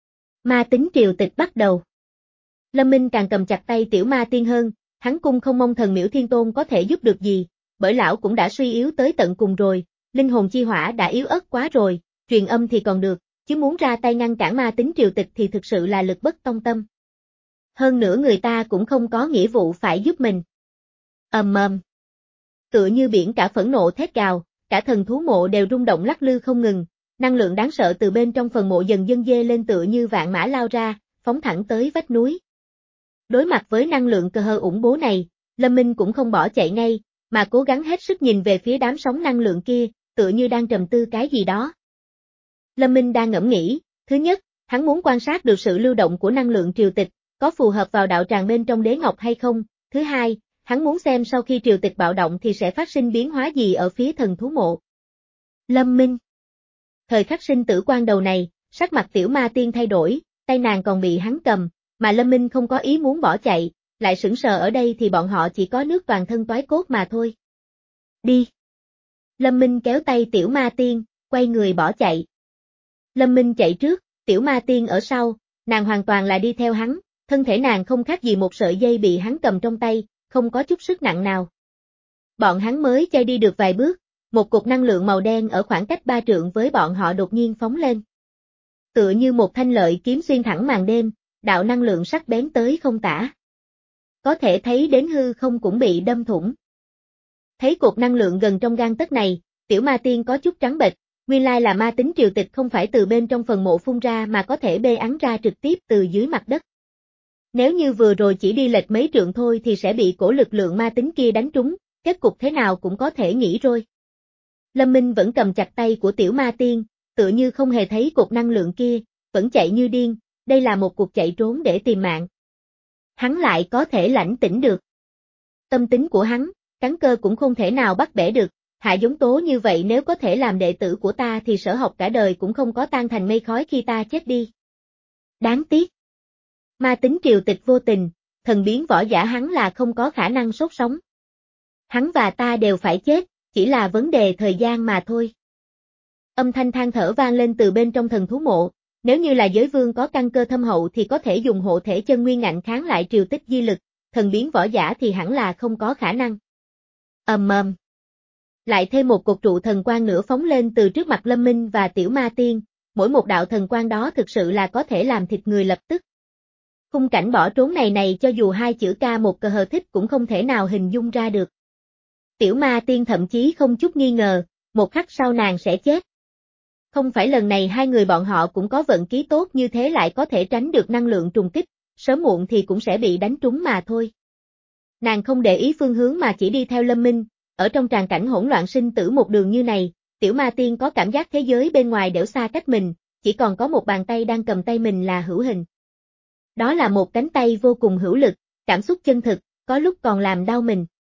Speaker 1: Ma tính triều tịch bắt đầu. Lâm Minh càng cầm chặt tay Tiểu Ma Tiên hơn, hắn cung không mong Thần Miễu Thiên Tôn có thể giúp được gì, bởi lão cũng đã suy yếu tới tận cùng rồi, linh hồn chi hỏa đã yếu ớt quá rồi, truyền âm thì còn được, chứ muốn ra tay ngăn cản ma tính triều tịch thì thực sự là lực bất tòng tâm. Hơn nữa người ta cũng không có nghĩa vụ phải giúp mình. Ầm ầm. Tựa như biển cả phẫn nộ thét gào, cả thần thú mộ đều rung động lắc lư không ngừng, năng lượng đáng sợ từ bên trong phần mộ dần dâng dê lên tựa như vạn mã lao ra, phóng thẳng tới vách núi. Đối mặt với năng lượng cơ hơ ủng bố này, Lâm Minh cũng không bỏ chạy ngay, mà cố gắng hết sức nhìn về phía đám sóng năng lượng kia, tựa như đang trầm tư cái gì đó. Lâm Minh đang ngẫm nghĩ, thứ nhất, hắn muốn quan sát được sự lưu động của năng lượng triều tịch, có phù hợp vào đạo tràng bên trong đế ngọc hay không, thứ hai, hắn muốn xem sau khi triều tịch bạo động thì sẽ phát sinh biến hóa gì ở phía thần thú mộ. Lâm Minh. Thời khắc sinh tử quan đầu này, sắc mặt Tiểu Ma Tiên thay đổi, tay nàng còn bị hắn cầm, mà Lâm Minh không có ý muốn bỏ chạy, lại sững sờ ở đây thì bọn họ chỉ có nước toàn thân toái cốt mà thôi. Đi. Lâm Minh kéo tay Tiểu Ma Tiên, quay người bỏ chạy. Lâm Minh chạy trước, Tiểu Ma Tiên ở sau, nàng hoàn toàn là đi theo hắn, thân thể nàng không khác gì một sợi dây bị hắn cầm trong tay, không có chút sức nặng nào. Bọn hắn mới chạy đi được vài bước, một cục năng lượng màu đen ở khoảng cách ba trượng với bọn họ đột nhiên phóng lên. Tựa như một thanh lợi kiếm xuyên thẳng màn đêm, đạo năng lượng sắc bén tới không tả. Có thể thấy đến hư không cũng bị đâm thủng. Thấy cột năng lượng gần trong gang tấc này, Tiểu Ma Tiên có chút trắng bệch, nguyên lai là ma tính triều tịch không phải từ bên trong phần mộ phun ra mà có thể bê ắn ra trực tiếp từ dưới mặt đất. Nếu như vừa rồi chỉ đi lệch mấy trượng thôi thì sẽ bị cổ lực lượng ma tính kia đánh trúng, kết cục thế nào cũng có thể nghĩ rồi. Lâm Minh vẫn cầm chặt tay của Tiểu Ma Tiên, tựa như không hề thấy cột năng lượng kia, vẫn chạy như điên, đây là một cuộc chạy trốn để tìm mạng. Hắn lại có thể lãnh tĩnh được. Tâm tính của hắn, cắn cơ cũng không thể nào bắt bẻ được, Hạ Giống Tố như vậy nếu có thể làm đệ tử của ta thì sở học cả đời cũng không có tan thành mây khói khi ta chết đi. Đáng tiếc. Ma tính triều tịch vô tình, thần biến võ giả hắn là không có khả năng sốt sống. Hắn và ta đều phải chết, chỉ là vấn đề thời gian mà thôi. Âm thanh than thở vang lên từ bên trong thần thú mộ, nếu như là giới vương có căn cơ thâm hậu thì có thể dùng hộ thể chân nguyên ngạnh kháng lại triều tích di lực, thần biến võ giả thì hẳn là không có khả năng. Ầm ầm. Lại thêm một cột trụ thần quang nữa phóng lên từ trước mặt Lâm Minh và Tiểu Ma Tiên, mỗi một đạo thần quang đó thực sự là có thể làm thịt người lập tức. Khung cảnh bỏ trốn này này cho dù hai chữ ca một cờ hờ thích cũng không thể nào hình dung ra được. Tiểu Ma Tiên thậm chí không chút nghi ngờ, một khắc sau nàng sẽ chết. Không phải lần này hai người bọn họ cũng có vận khí tốt như thế lại có thể tránh được năng lượng trùng kích, sớm muộn thì cũng sẽ bị đánh trúng mà thôi. Nàng không để ý phương hướng mà chỉ đi theo Lâm Minh, ở trong tràng cảnh hỗn loạn sinh tử một đường như này, Tiểu Ma Tiên có cảm giác thế giới bên ngoài đểu xa cách mình, chỉ còn có một bàn tay đang cầm tay mình là hữu hình. Đó là một cánh tay vô cùng hữu lực, cảm xúc chân thực, có lúc còn làm đau mình.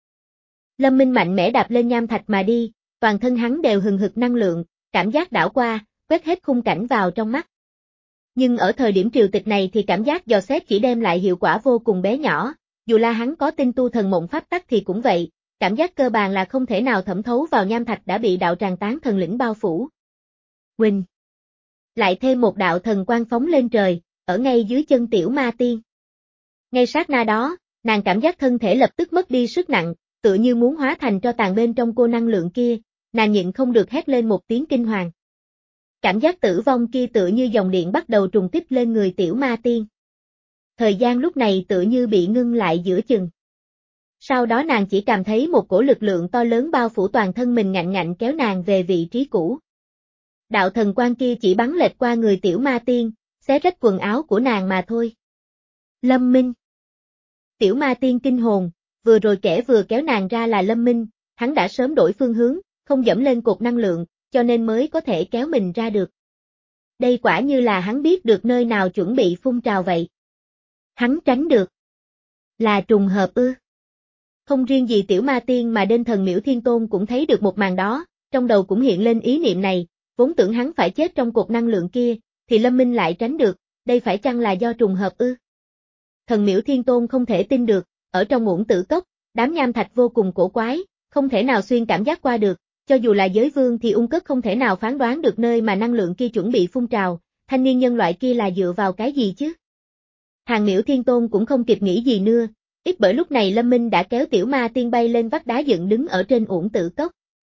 Speaker 1: Lâm Minh mạnh mẽ đạp lên nham thạch mà đi, toàn thân hắn đều hừng hực năng lượng, cảm giác đảo qua, quét hết khung cảnh vào trong mắt. Nhưng ở thời điểm triều tịch này thì cảm giác dò xét chỉ đem lại hiệu quả vô cùng bé nhỏ, dù là hắn có tinh tu thần mộng pháp tắc thì cũng vậy, cảm giác cơ bản là không thể nào thẩm thấu vào nham thạch đã bị đạo tràng tán thần lĩnh bao phủ. Quỳnh. Lại thêm một đạo thần quang phóng lên trời, ở ngay dưới chân tiểu ma tiên. Ngay sát na đó, nàng cảm giác thân thể lập tức mất đi sức nặng, tựa như muốn hóa thành tro tàn bên trong cô năng lượng kia, nàng nhịn không được hét lên một tiếng kinh hoàng. Cảm giác tử vong kia tựa như dòng điện bắt đầu trùng kích lên người tiểu ma tiên. Thời gian lúc này tựa như bị ngưng lại giữa chừng. Sau đó nàng chỉ cảm thấy một cổ lực lượng to lớn bao phủ toàn thân mình ngạnh ngạnh kéo nàng về vị trí cũ. Đạo thần quang kia chỉ bắn lệch qua người tiểu ma tiên, xé rách quần áo của nàng mà thôi. Lâm Minh. Tiểu ma tiên kinh hồn, vừa rồi kẻ vừa kéo nàng ra là Lâm Minh, hắn đã sớm đổi phương hướng, không dẫm lên cột năng lượng, cho nên mới có thể kéo mình ra được. Đây quả như là hắn biết được nơi nào chuẩn bị phun trào vậy. Hắn tránh được. Là trùng hợp ư? Không riêng gì tiểu ma tiên mà đên thần Miễu Thiên Tôn cũng thấy được một màn đó, trong đầu cũng hiện lên ý niệm này, vốn tưởng hắn phải chết trong cột năng lượng kia, thì Lâm Minh lại tránh được, đây phải chăng là do trùng hợp ư? Thần Miễu Thiên Tôn không thể tin được, ở trong Uổng Tử Cốc, đám nham thạch vô cùng cổ quái, không thể nào xuyên cảm giác qua được, cho dù là giới vương thì ung cất không thể nào phán đoán được nơi mà năng lượng kia chuẩn bị phun trào, thanh niên nhân loại kia là dựa vào cái gì chứ? Hàng Miễu Thiên Tôn cũng không kịp nghĩ gì nữa, ít bởi lúc này Lâm Minh đã kéo tiểu ma tiên bay lên vách đá dựng đứng ở trên Uổng Tử Cốc.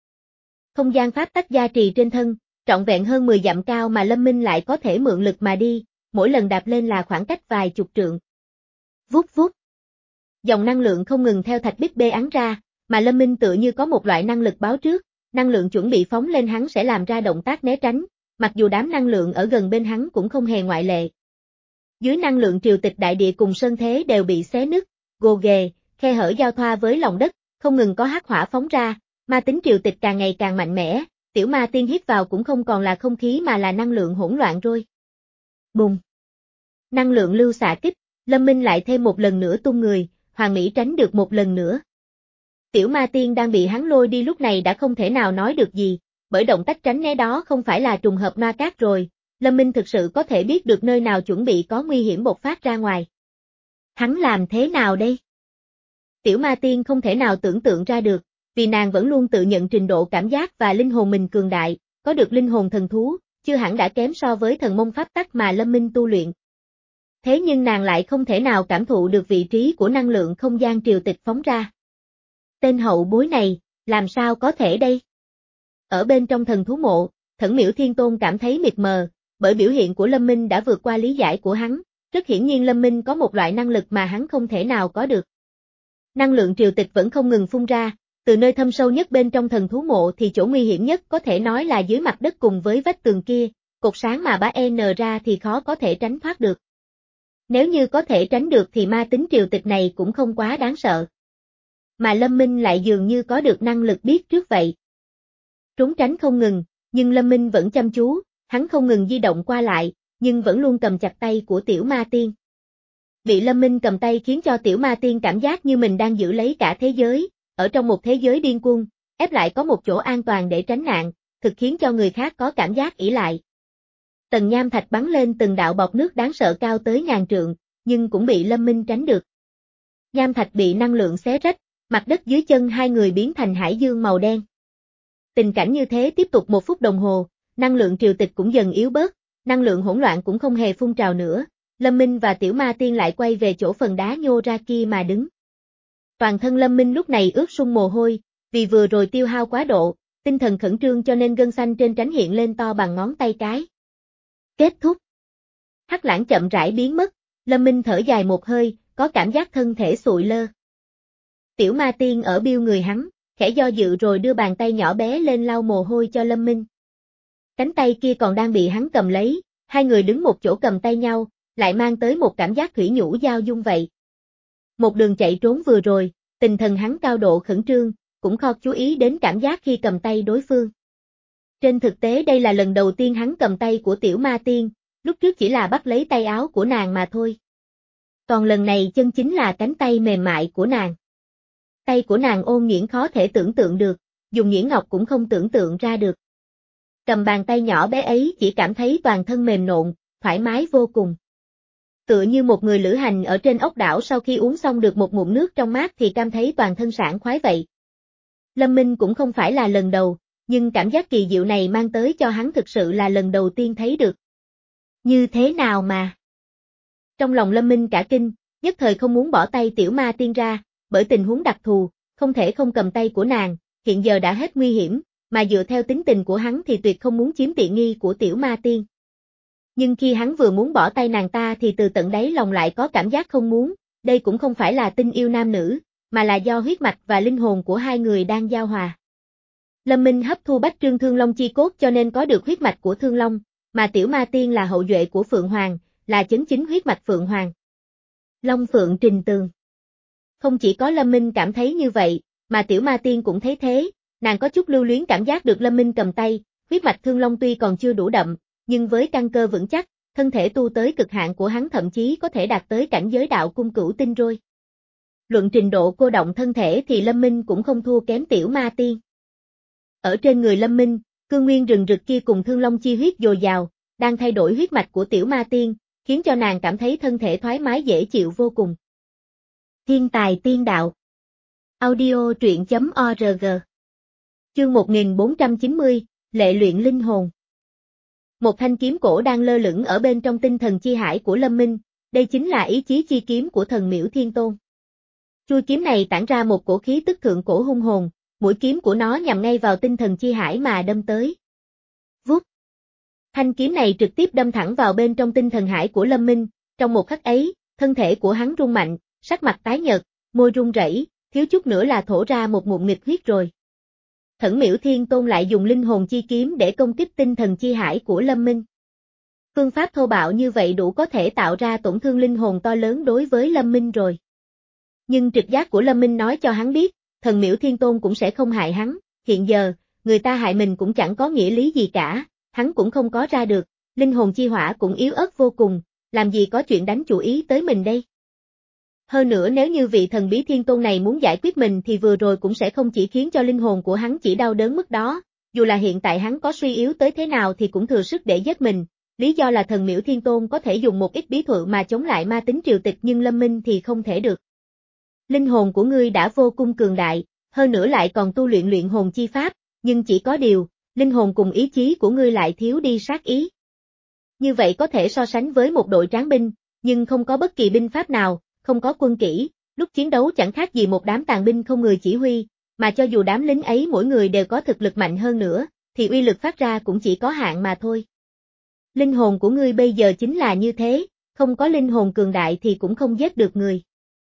Speaker 1: Không gian pháp tắc gia trì trên thân, trọn vẹn hơn mười dặm cao mà Lâm Minh lại có thể mượn lực mà đi, mỗi lần đạp lên là khoảng cách vài chục trượng. Vút vút. Dòng năng lượng không ngừng theo thạch bích bê ắn ra, mà Lâm Minh tựa như có một loại năng lực báo trước, năng lượng chuẩn bị phóng lên hắn sẽ làm ra động tác né tránh, mặc dù đám năng lượng ở gần bên hắn cũng không hề ngoại lệ. Dưới năng lượng triều tịch đại địa cùng sơn thế đều bị xé nứt, gồ ghề, khe hở giao thoa với lòng đất, không ngừng có hắc hỏa phóng ra, ma tính triều tịch càng ngày càng mạnh mẽ, tiểu ma tiên hít vào cũng không còn là không khí mà là năng lượng hỗn loạn rồi. Bùng. Năng lượng lưu xạ kích, Lâm Minh lại thêm một lần nữa tung người, Hoàng Mỹ tránh được một lần nữa. Tiểu ma tiên đang bị hắn lôi đi lúc này đã không thể nào nói được gì, bởi động tác tránh né đó không phải là trùng hợp ma cát rồi, Lâm Minh thực sự có thể biết được nơi nào chuẩn bị có nguy hiểm bộc phát ra ngoài. Hắn làm thế nào đây? Tiểu ma tiên không thể nào tưởng tượng ra được, vì nàng vẫn luôn tự nhận trình độ cảm giác và linh hồn mình cường đại, có được linh hồn thần thú, chưa hẳn đã kém so với thần môn pháp tắc mà Lâm Minh tu luyện. Thế nhưng nàng lại không thể nào cảm thụ được vị trí của năng lượng không gian triều tịch phóng ra. Tên hậu bối này, làm sao có thể đây? Ở bên trong thần thú mộ, Thần Miễu Thiên Tôn cảm thấy mịt mờ, bởi biểu hiện của Lâm Minh đã vượt qua lý giải của hắn, rất hiển nhiên Lâm Minh có một loại năng lực mà hắn không thể nào có được. Năng lượng triều tịch vẫn không ngừng phun ra, từ nơi thâm sâu nhất bên trong thần thú mộ thì chỗ nguy hiểm nhất có thể nói là dưới mặt đất cùng với vách tường kia, cột sáng mà bá N ra thì khó có thể tránh thoát được. Nếu như có thể tránh được thì ma tính triều tịch này cũng không quá đáng sợ. Mà Lâm Minh lại dường như có được năng lực biết trước vậy. Trốn tránh không ngừng, nhưng Lâm Minh vẫn chăm chú, hắn không ngừng di động qua lại, nhưng vẫn luôn cầm chặt tay của tiểu ma tiên. Bị Lâm Minh cầm tay khiến cho tiểu ma tiên cảm giác như mình đang giữ lấy cả thế giới, ở trong một thế giới điên cuồng, ép lại có một chỗ an toàn để tránh nạn, thực khiến cho người khác có cảm giác ỷ lại. Tầng nham thạch bắn lên từng đạo bọt nước đáng sợ cao tới ngàn trượng, nhưng cũng bị Lâm Minh tránh được. Nham thạch bị năng lượng xé rách, mặt đất dưới chân hai người biến thành hải dương màu đen. Tình cảnh như thế tiếp tục một phút đồng hồ, năng lượng triều tịch cũng dần yếu bớt, năng lượng hỗn loạn cũng không hề phun trào nữa, Lâm Minh và tiểu ma tiên lại quay về chỗ phần đá nhô ra kia mà đứng. Toàn thân Lâm Minh lúc này ướt sũng mồ hôi, vì vừa rồi tiêu hao quá độ, tinh thần khẩn trương cho nên gân xanh trên trán hiện lên to bằng ngón tay cái. Kết thúc. Hắc lãng chậm rãi biến mất, Lâm Minh thở dài một hơi, có cảm giác thân thể sụi lơ. Tiểu ma tiên ở biêu người hắn, khẽ do dự rồi đưa bàn tay nhỏ bé lên lau mồ hôi cho Lâm Minh. Cánh tay kia còn đang bị hắn cầm lấy, hai người đứng một chỗ cầm tay nhau, lại mang tới một cảm giác thủy nhũ giao dung vậy. Một đường chạy trốn vừa rồi, tinh thần hắn cao độ khẩn trương, cũng khó chú ý đến cảm giác khi cầm tay đối phương. Trên thực tế đây là lần đầu tiên hắn cầm tay của tiểu ma tiên, lúc trước chỉ là bắt lấy tay áo của nàng mà thôi. Còn lần này chân chính là cánh tay mềm mại của nàng. Tay của nàng ôn nhuyễn khó thể tưởng tượng được, dùng nhuyễn ngọc cũng không tưởng tượng ra được. Cầm bàn tay nhỏ bé ấy chỉ cảm thấy toàn thân mềm nộn, thoải mái vô cùng. Tựa như một người lữ hành ở trên ốc đảo sau khi uống xong được một ngụm nước trong mát thì cảm thấy toàn thân sảng khoái vậy. Lâm Minh cũng không phải là lần đầu, nhưng cảm giác kỳ diệu này mang tới cho hắn thực sự là lần đầu tiên thấy được. Như thế nào mà? Trong lòng Lâm Minh cả kinh, nhất thời không muốn bỏ tay tiểu ma tiên ra, bởi tình huống đặc thù, không thể không cầm tay của nàng, hiện giờ đã hết nguy hiểm, mà dựa theo tính tình của hắn thì tuyệt không muốn chiếm tiện nghi của tiểu ma tiên. Nhưng khi hắn vừa muốn bỏ tay nàng ta thì từ tận đáy lòng lại có cảm giác không muốn, đây cũng không phải là tình yêu nam nữ, mà là do huyết mạch và linh hồn của hai người đang giao hòa. Lâm Minh hấp thu bách trương thương long chi cốt cho nên có được huyết mạch của thương long, mà tiểu ma tiên là hậu duệ của Phượng Hoàng, là chấn chính huyết mạch Phượng Hoàng. Long Phượng Trình Tường. Không chỉ có Lâm Minh cảm thấy như vậy, mà tiểu ma tiên cũng thấy thế, nàng có chút lưu luyến cảm giác được Lâm Minh cầm tay, huyết mạch thương long tuy còn chưa đủ đậm, nhưng với căn cơ vững chắc, thân thể tu tới cực hạn của hắn thậm chí có thể đạt tới cảnh giới đạo cung cửu tinh rồi. Luận trình độ cô động thân thể thì Lâm Minh cũng không thua kém tiểu ma tiên. Ở trên người Lâm Minh, cương nguyên rừng rực kia cùng thương long chi huyết dồi dào, đang thay đổi huyết mạch của tiểu ma tiên, khiến cho nàng cảm thấy thân thể thoải mái dễ chịu vô cùng. Thiên tài tiên đạo. Audio truyện chấm org. Chương một nghìn bốn trăm chín mươi, Lệ luyện linh hồn. Một thanh kiếm cổ đang lơ lửng ở bên trong tinh thần chi hải của Lâm Minh, đây chính là ý chí chi kiếm của thần Miễu Thiên Tôn. Chuôi kiếm này tản ra một cổ khí tức thượng cổ hung hồn, mũi kiếm của nó nhằm ngay vào tinh thần chi hải mà đâm tới. Vút. Thanh kiếm này trực tiếp đâm thẳng vào bên trong tinh thần hải của Lâm Minh, trong một khắc ấy, thân thể của hắn rung mạnh, sắc mặt tái nhợt, môi run rẩy, thiếu chút nữa là thổ ra một ngụm nghịch huyết rồi. Thần Miễu Thiên Tôn lại dùng linh hồn chi kiếm để công kích tinh thần chi hải của Lâm Minh. Phương pháp thô bạo như vậy đủ có thể tạo ra tổn thương linh hồn to lớn đối với Lâm Minh rồi. Nhưng trực giác của Lâm Minh nói cho hắn biết, thần Miễu Thiên Tôn cũng sẽ không hại hắn, hiện giờ, người ta hại mình cũng chẳng có nghĩa lý gì cả, hắn cũng không có ra được, linh hồn chi hỏa cũng yếu ớt vô cùng, làm gì có chuyện đánh chủ ý tới mình đây. Hơn nữa nếu như vị thần bí thiên tôn này muốn giải quyết mình thì vừa rồi cũng sẽ không chỉ khiến cho linh hồn của hắn chỉ đau đớn mức đó, dù là hiện tại hắn có suy yếu tới thế nào thì cũng thừa sức để giết mình, lý do là thần Miễu Thiên Tôn có thể dùng một ít bí thuật mà chống lại ma tính triều tịch nhưng Lâm Minh thì không thể được. Linh hồn của ngươi đã vô cùng cường đại, hơn nữa lại còn tu luyện luyện hồn chi pháp, nhưng chỉ có điều, linh hồn cùng ý chí của ngươi lại thiếu đi sát ý. Như vậy có thể so sánh với một đội tráng binh, nhưng không có bất kỳ binh pháp nào, không có quân kỹ, lúc chiến đấu chẳng khác gì một đám tàn binh không người chỉ huy, mà cho dù đám lính ấy mỗi người đều có thực lực mạnh hơn nữa, thì uy lực phát ra cũng chỉ có hạn mà thôi. Linh hồn của ngươi bây giờ chính là như thế, không có linh hồn cường đại thì cũng không giết được người.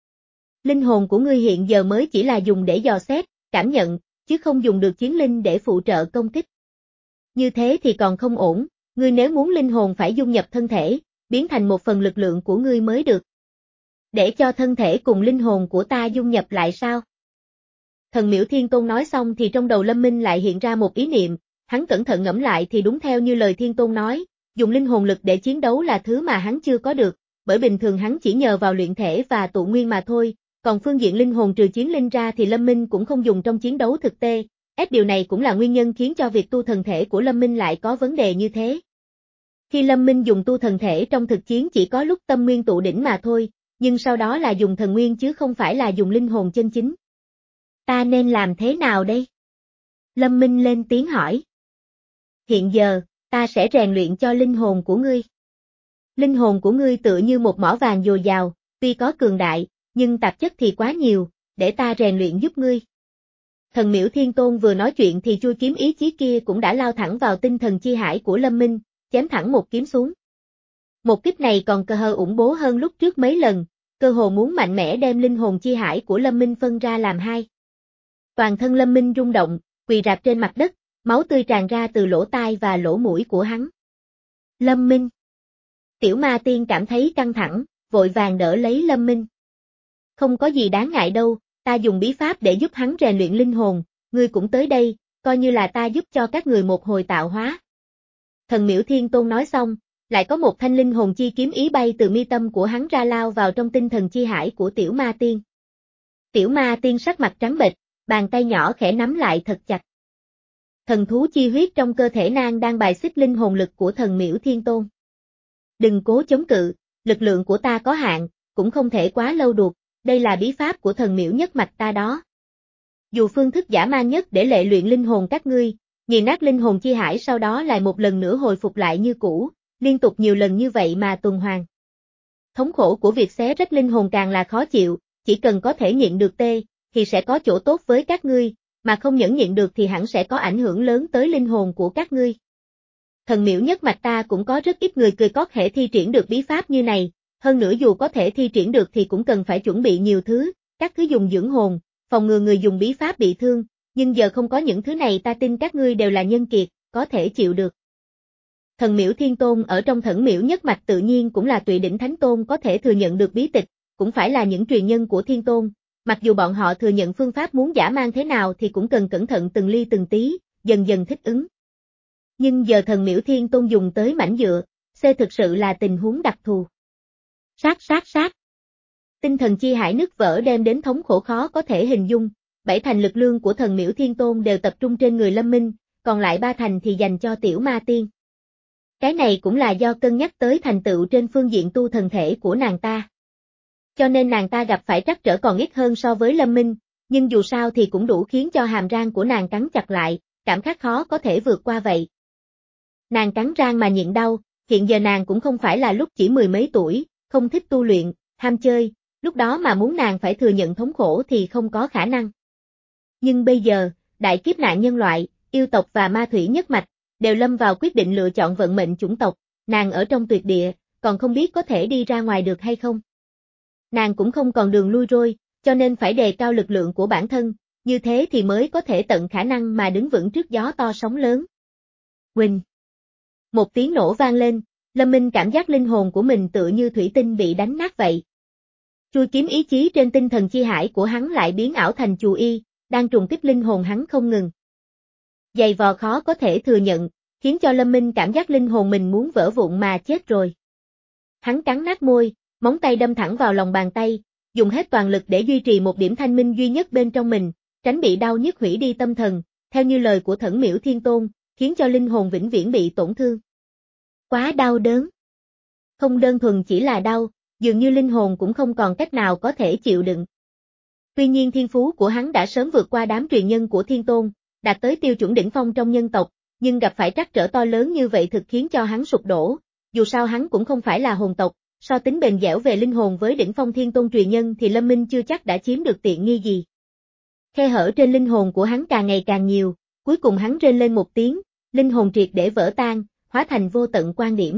Speaker 1: Linh hồn của ngươi hiện giờ mới chỉ là dùng để dò xét, cảm nhận, chứ không dùng được chiến linh để phụ trợ công kích. Như thế thì còn không ổn, ngươi nếu muốn linh hồn phải dung nhập thân thể, biến thành một phần lực lượng của ngươi mới được. Để cho thân thể cùng linh hồn của ta dung nhập lại sao? Thần Miễu Thiên Tôn nói xong thì trong đầu Lâm Minh lại hiện ra một ý niệm, hắn cẩn thận ngẫm lại thì đúng theo như lời Thiên Tôn nói, dùng linh hồn lực để chiến đấu là thứ mà hắn chưa có được, bởi bình thường hắn chỉ nhờ vào luyện thể và tụ nguyên mà thôi, còn phương diện linh hồn trừ chiến linh ra thì Lâm Minh cũng không dùng trong chiến đấu thực tế, ép điều này cũng là nguyên nhân khiến cho việc tu thần thể của Lâm Minh lại có vấn đề như thế. Khi Lâm Minh dùng tu thần thể trong thực chiến chỉ có lúc tâm nguyên tụ đỉnh mà thôi, nhưng sau đó là dùng thần nguyên chứ không phải là dùng linh hồn chân chính. Ta nên làm thế nào đây? Lâm Minh lên tiếng hỏi. Hiện giờ, ta sẽ rèn luyện cho linh hồn của ngươi. Linh hồn của ngươi tựa như một mỏ vàng dồi dào, tuy có cường đại, nhưng tạp chất thì quá nhiều, để ta rèn luyện giúp ngươi. Thần Miễu Thiên Tôn vừa nói chuyện thì chuôi kiếm ý chí kia cũng đã lao thẳng vào tinh thần chi hải của Lâm Minh, chém thẳng một kiếm xuống. Một kích này còn cơ hơ ủng bố hơn lúc trước mấy lần, cơ hồ muốn mạnh mẽ đem linh hồn chi hải của Lâm Minh phân ra làm hai. Toàn thân Lâm Minh rung động, quỳ rạp trên mặt đất, máu tươi tràn ra từ lỗ tai và lỗ mũi của hắn. Lâm Minh. Tiểu ma tiên cảm thấy căng thẳng, vội vàng đỡ lấy Lâm Minh. Không có gì đáng ngại đâu, ta dùng bí pháp để giúp hắn rèn luyện linh hồn, ngươi cũng tới đây, coi như là ta giúp cho các người một hồi tạo hóa. Thần Miễu Thiên Tôn nói xong, lại có một thanh linh hồn chi kiếm ý bay từ mi tâm của hắn ra lao vào trong tinh thần chi hải của tiểu ma tiên. Tiểu ma tiên sắc mặt trắng bệch, bàn tay nhỏ khẽ nắm lại thật chặt. Thần thú chi huyết trong cơ thể nàng đang bài xích linh hồn lực của thần miễu thiên tôn. Đừng cố chống cự, lực lượng của ta có hạn, cũng không thể quá lâu được, đây là bí pháp của thần miễu nhất mạch ta đó. Dù phương thức dã man nhất để lệ luyện linh hồn các ngươi, nghiền nát linh hồn chi hải sau đó lại một lần nữa hồi phục lại như cũ, liên tục nhiều lần như vậy mà tuần hoàn. Thống khổ của việc xé rách linh hồn càng là khó chịu, chỉ cần có thể nhịn được tê, thì sẽ có chỗ tốt với các ngươi, mà không nhẫn nhịn được thì hẳn sẽ có ảnh hưởng lớn tới linh hồn của các ngươi. Thần miễu nhất mạch ta cũng có rất ít người cười cót hễ thi triển được bí pháp như này, hơn nữa dù có thể thi triển được thì cũng cần phải chuẩn bị nhiều thứ, các thứ dùng dưỡng hồn, phòng ngừa người dùng bí pháp bị thương, nhưng giờ không có những thứ này ta tin các ngươi đều là nhân kiệt, có thể chịu được. Thần miễu thiên tôn ở trong thần miễu nhất mạch tự nhiên cũng là tụy đỉnh thánh tôn có thể thừa nhận được bí tịch, cũng phải là những truyền nhân của thiên tôn, mặc dù bọn họ thừa nhận phương pháp muốn dã man thế nào thì cũng cần cẩn thận từng ly từng tí, dần dần thích ứng. Nhưng giờ thần miễu thiên tôn dùng tới mảnh dựa, C thực sự là tình huống đặc thù. Sát sát sát. Tinh thần chi hải nứt vỡ đem đến thống khổ khó có thể hình dung, bảy thành lực lượng của thần miễu thiên tôn đều tập trung trên người Lâm Minh, còn lại ba thành thì dành cho tiểu ma tiên. Cái này cũng là do cân nhắc tới thành tựu trên phương diện tu thần thể của nàng ta. Cho nên nàng ta gặp phải trắc trở còn ít hơn so với Lâm Minh, nhưng dù sao thì cũng đủ khiến cho hàm răng của nàng cắn chặt lại, cảm giác khó có thể vượt qua vậy. Nàng cắn răng mà nhịn đau, hiện giờ nàng cũng không phải là lúc chỉ mười mấy tuổi, không thích tu luyện, ham chơi, lúc đó mà muốn nàng phải thừa nhận thống khổ thì không có khả năng. Nhưng bây giờ, đại kiếp nạn nhân loại, yêu tộc và ma thủy nhất mạch, đều lâm vào quyết định lựa chọn vận mệnh chủng tộc, nàng ở trong tuyệt địa, còn không biết có thể đi ra ngoài được hay không. Nàng cũng không còn đường lui rồi, cho nên phải đề cao lực lượng của bản thân, như thế thì mới có thể tận khả năng mà đứng vững trước gió to sóng lớn. Quỳnh. Một tiếng nổ vang lên, Lâm Minh cảm giác linh hồn của mình tựa như thủy tinh bị đánh nát vậy. Chui kiếm ý chí trên tinh thần chi hải của hắn lại biến ảo thành chù y, đang trùng kích linh hồn hắn không ngừng. Dày vò khó có thể thừa nhận, khiến cho Lâm Minh cảm giác linh hồn mình muốn vỡ vụn mà chết rồi. Hắn cắn nát môi, móng tay đâm thẳng vào lòng bàn tay, dùng hết toàn lực để duy trì một điểm thanh minh duy nhất bên trong mình, tránh bị đau nhức hủy đi tâm thần, theo như lời của thần miễu thiên tôn, khiến cho linh hồn vĩnh viễn bị tổn thương. Quá đau đớn. Không đơn thuần chỉ là đau, dường như linh hồn cũng không còn cách nào có thể chịu đựng. Tuy nhiên thiên phú của hắn đã sớm vượt qua đám truyền nhân của thiên tôn, đạt tới tiêu chuẩn đỉnh phong trong nhân tộc, nhưng gặp phải trắc trở to lớn như vậy thực khiến cho hắn sụp đổ, dù sao hắn cũng không phải là hồn tộc, so tính bền dẻo về linh hồn với đỉnh phong thiên tôn truyền nhân thì Lâm Minh chưa chắc đã chiếm được tiện nghi gì. Khe hở trên linh hồn của hắn càng ngày càng nhiều, cuối cùng hắn rên lên một tiếng, linh hồn triệt để vỡ tan, hóa thành vô tận quan điểm.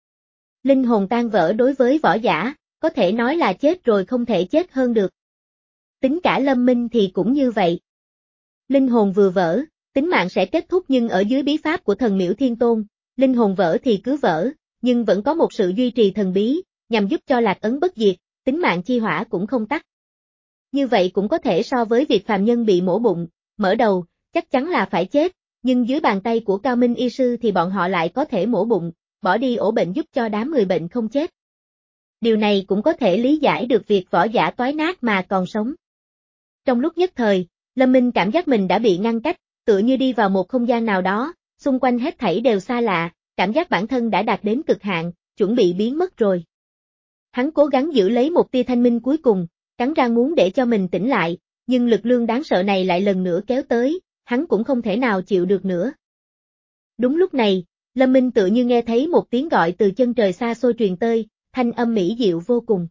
Speaker 1: Linh hồn tan vỡ đối với võ giả, có thể nói là chết rồi không thể chết hơn được. Tính cả Lâm Minh thì cũng như vậy. Linh hồn vừa vỡ, tính mạng sẽ kết thúc nhưng ở dưới bí pháp của thần miễu thiên tôn, linh hồn vỡ thì cứ vỡ, nhưng vẫn có một sự duy trì thần bí, nhằm giúp cho lạc ấn bất diệt, tính mạng chi hỏa cũng không tắt. Như vậy cũng có thể so với việc phàm nhân bị mổ bụng, mở đầu, chắc chắn là phải chết, nhưng dưới bàn tay của Cao Minh y sư thì bọn họ lại có thể mổ bụng, bỏ đi ổ bệnh giúp cho đám người bệnh không chết. Điều này cũng có thể lý giải được việc võ giả toái nát mà còn sống. Trong lúc nhất thời, Lâm Minh cảm giác mình đã bị ngăn cách, tựa như đi vào một không gian nào đó, xung quanh hết thảy đều xa lạ, cảm giác bản thân đã đạt đến cực hạn, chuẩn bị biến mất rồi. Hắn cố gắng giữ lấy một tia thanh minh cuối cùng, cắn răng muốn để cho mình tỉnh lại, nhưng lực lượng đáng sợ này lại lần nữa kéo tới, hắn cũng không thể nào chịu được nữa. Đúng lúc này, Lâm Minh tự như nghe thấy một tiếng gọi từ chân trời xa xôi truyền tới, thanh âm mỹ diệu vô cùng.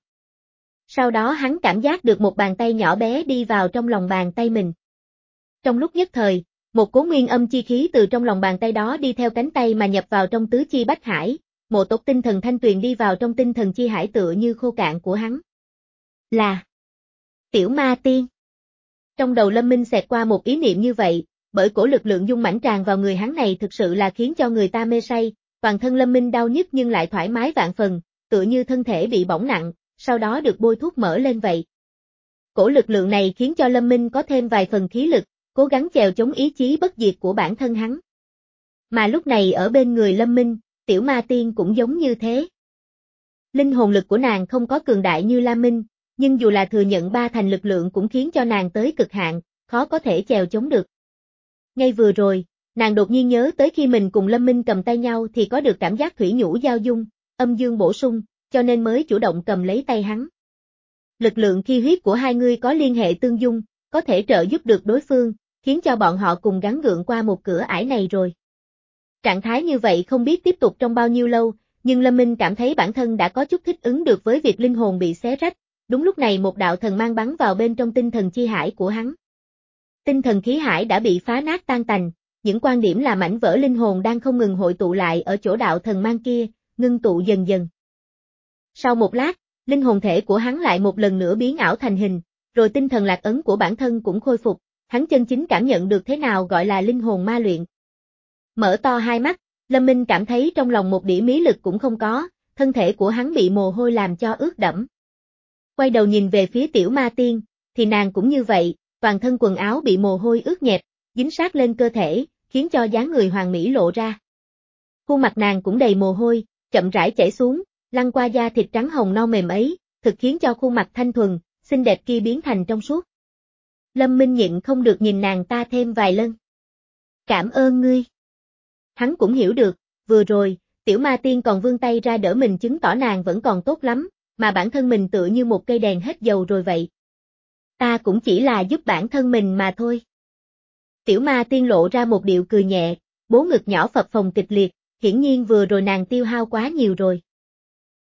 Speaker 1: Sau đó hắn cảm giác được một bàn tay nhỏ bé đi vào trong lòng bàn tay mình. Trong lúc nhất thời, một cố nguyên âm chi khí từ trong lòng bàn tay đó đi theo cánh tay mà nhập vào trong tứ chi bách hải, một tộc tinh thần thanh tuyền đi vào trong tinh thần chi hải tựa như khô cạn của hắn. Là Tiểu Ma Tiên. Trong đầu Lâm Minh xẹt qua một ý niệm như vậy, bởi cổ lực lượng dung mãnh tràn vào người hắn này thực sự là khiến cho người ta mê say, toàn thân Lâm Minh đau nhức nhưng lại thoải mái vạn phần, tựa như thân thể bị bỏng nặng, sau đó được bôi thuốc mỡ lên vậy. Cổ lực lượng này khiến cho Lâm Minh có thêm vài phần khí lực, cố gắng chèo chống ý chí bất diệt của bản thân hắn. Mà lúc này ở bên người Lâm Minh, Tiểu Ma Tiên cũng giống như thế. Linh hồn lực của nàng không có cường đại như Lam Minh, nhưng dù là thừa nhận ba thành lực lượng cũng khiến cho nàng tới cực hạn, khó có thể chèo chống được. Ngay vừa rồi, nàng đột nhiên nhớ tới khi mình cùng Lâm Minh cầm tay nhau thì có được cảm giác thủy nhũ giao dung, âm dương bổ sung, cho nên mới chủ động cầm lấy tay hắn. Lực lượng khi huyết của hai người có liên hệ tương dung, có thể trợ giúp được đối phương, khiến cho bọn họ cùng gắng gượng qua một cửa ải này rồi. Trạng thái như vậy không biết tiếp tục trong bao nhiêu lâu, nhưng Lâm Minh cảm thấy bản thân đã có chút thích ứng được với việc linh hồn bị xé rách, đúng lúc này một đạo thần mang bắn vào bên trong tinh thần chi hải của hắn. Tinh thần khí hải đã bị phá nát tan tành, những quan điểm là mảnh vỡ linh hồn đang không ngừng hội tụ lại ở chỗ đạo thần mang kia, ngưng tụ dần dần. Sau một lát, linh hồn thể của hắn lại một lần nữa biến ảo thành hình, rồi tinh thần lạc ấn của bản thân cũng khôi phục, hắn chân chính cảm nhận được thế nào gọi là linh hồn ma luyện. Mở to hai mắt, Lâm Minh cảm thấy trong lòng một điểm mí lực cũng không có, thân thể của hắn bị mồ hôi làm cho ướt đẫm. Quay đầu nhìn về phía tiểu ma tiên, thì nàng cũng như vậy, toàn thân quần áo bị mồ hôi ướt nhẹp, dính sát lên cơ thể, khiến cho dáng người hoàn mỹ lộ ra. Khuôn mặt nàng cũng đầy mồ hôi, chậm rãi chảy xuống, lăn qua da thịt trắng hồng non mềm ấy, thực khiến cho khuôn mặt thanh thuần, xinh đẹp kia biến thành trong suốt. Lâm Minh nhịn không được nhìn nàng ta thêm vài lần. Cảm ơn ngươi. Hắn cũng hiểu được, vừa rồi, tiểu ma tiên còn vươn tay ra đỡ mình chứng tỏ nàng vẫn còn tốt lắm, mà bản thân mình tựa như một cây đèn hết dầu rồi vậy. Ta cũng chỉ là giúp bản thân mình mà thôi. Tiểu ma tiên lộ ra một điệu cười nhẹ, bố ngực nhỏ phập phồng kịch liệt, hiển nhiên vừa rồi nàng tiêu hao quá nhiều rồi.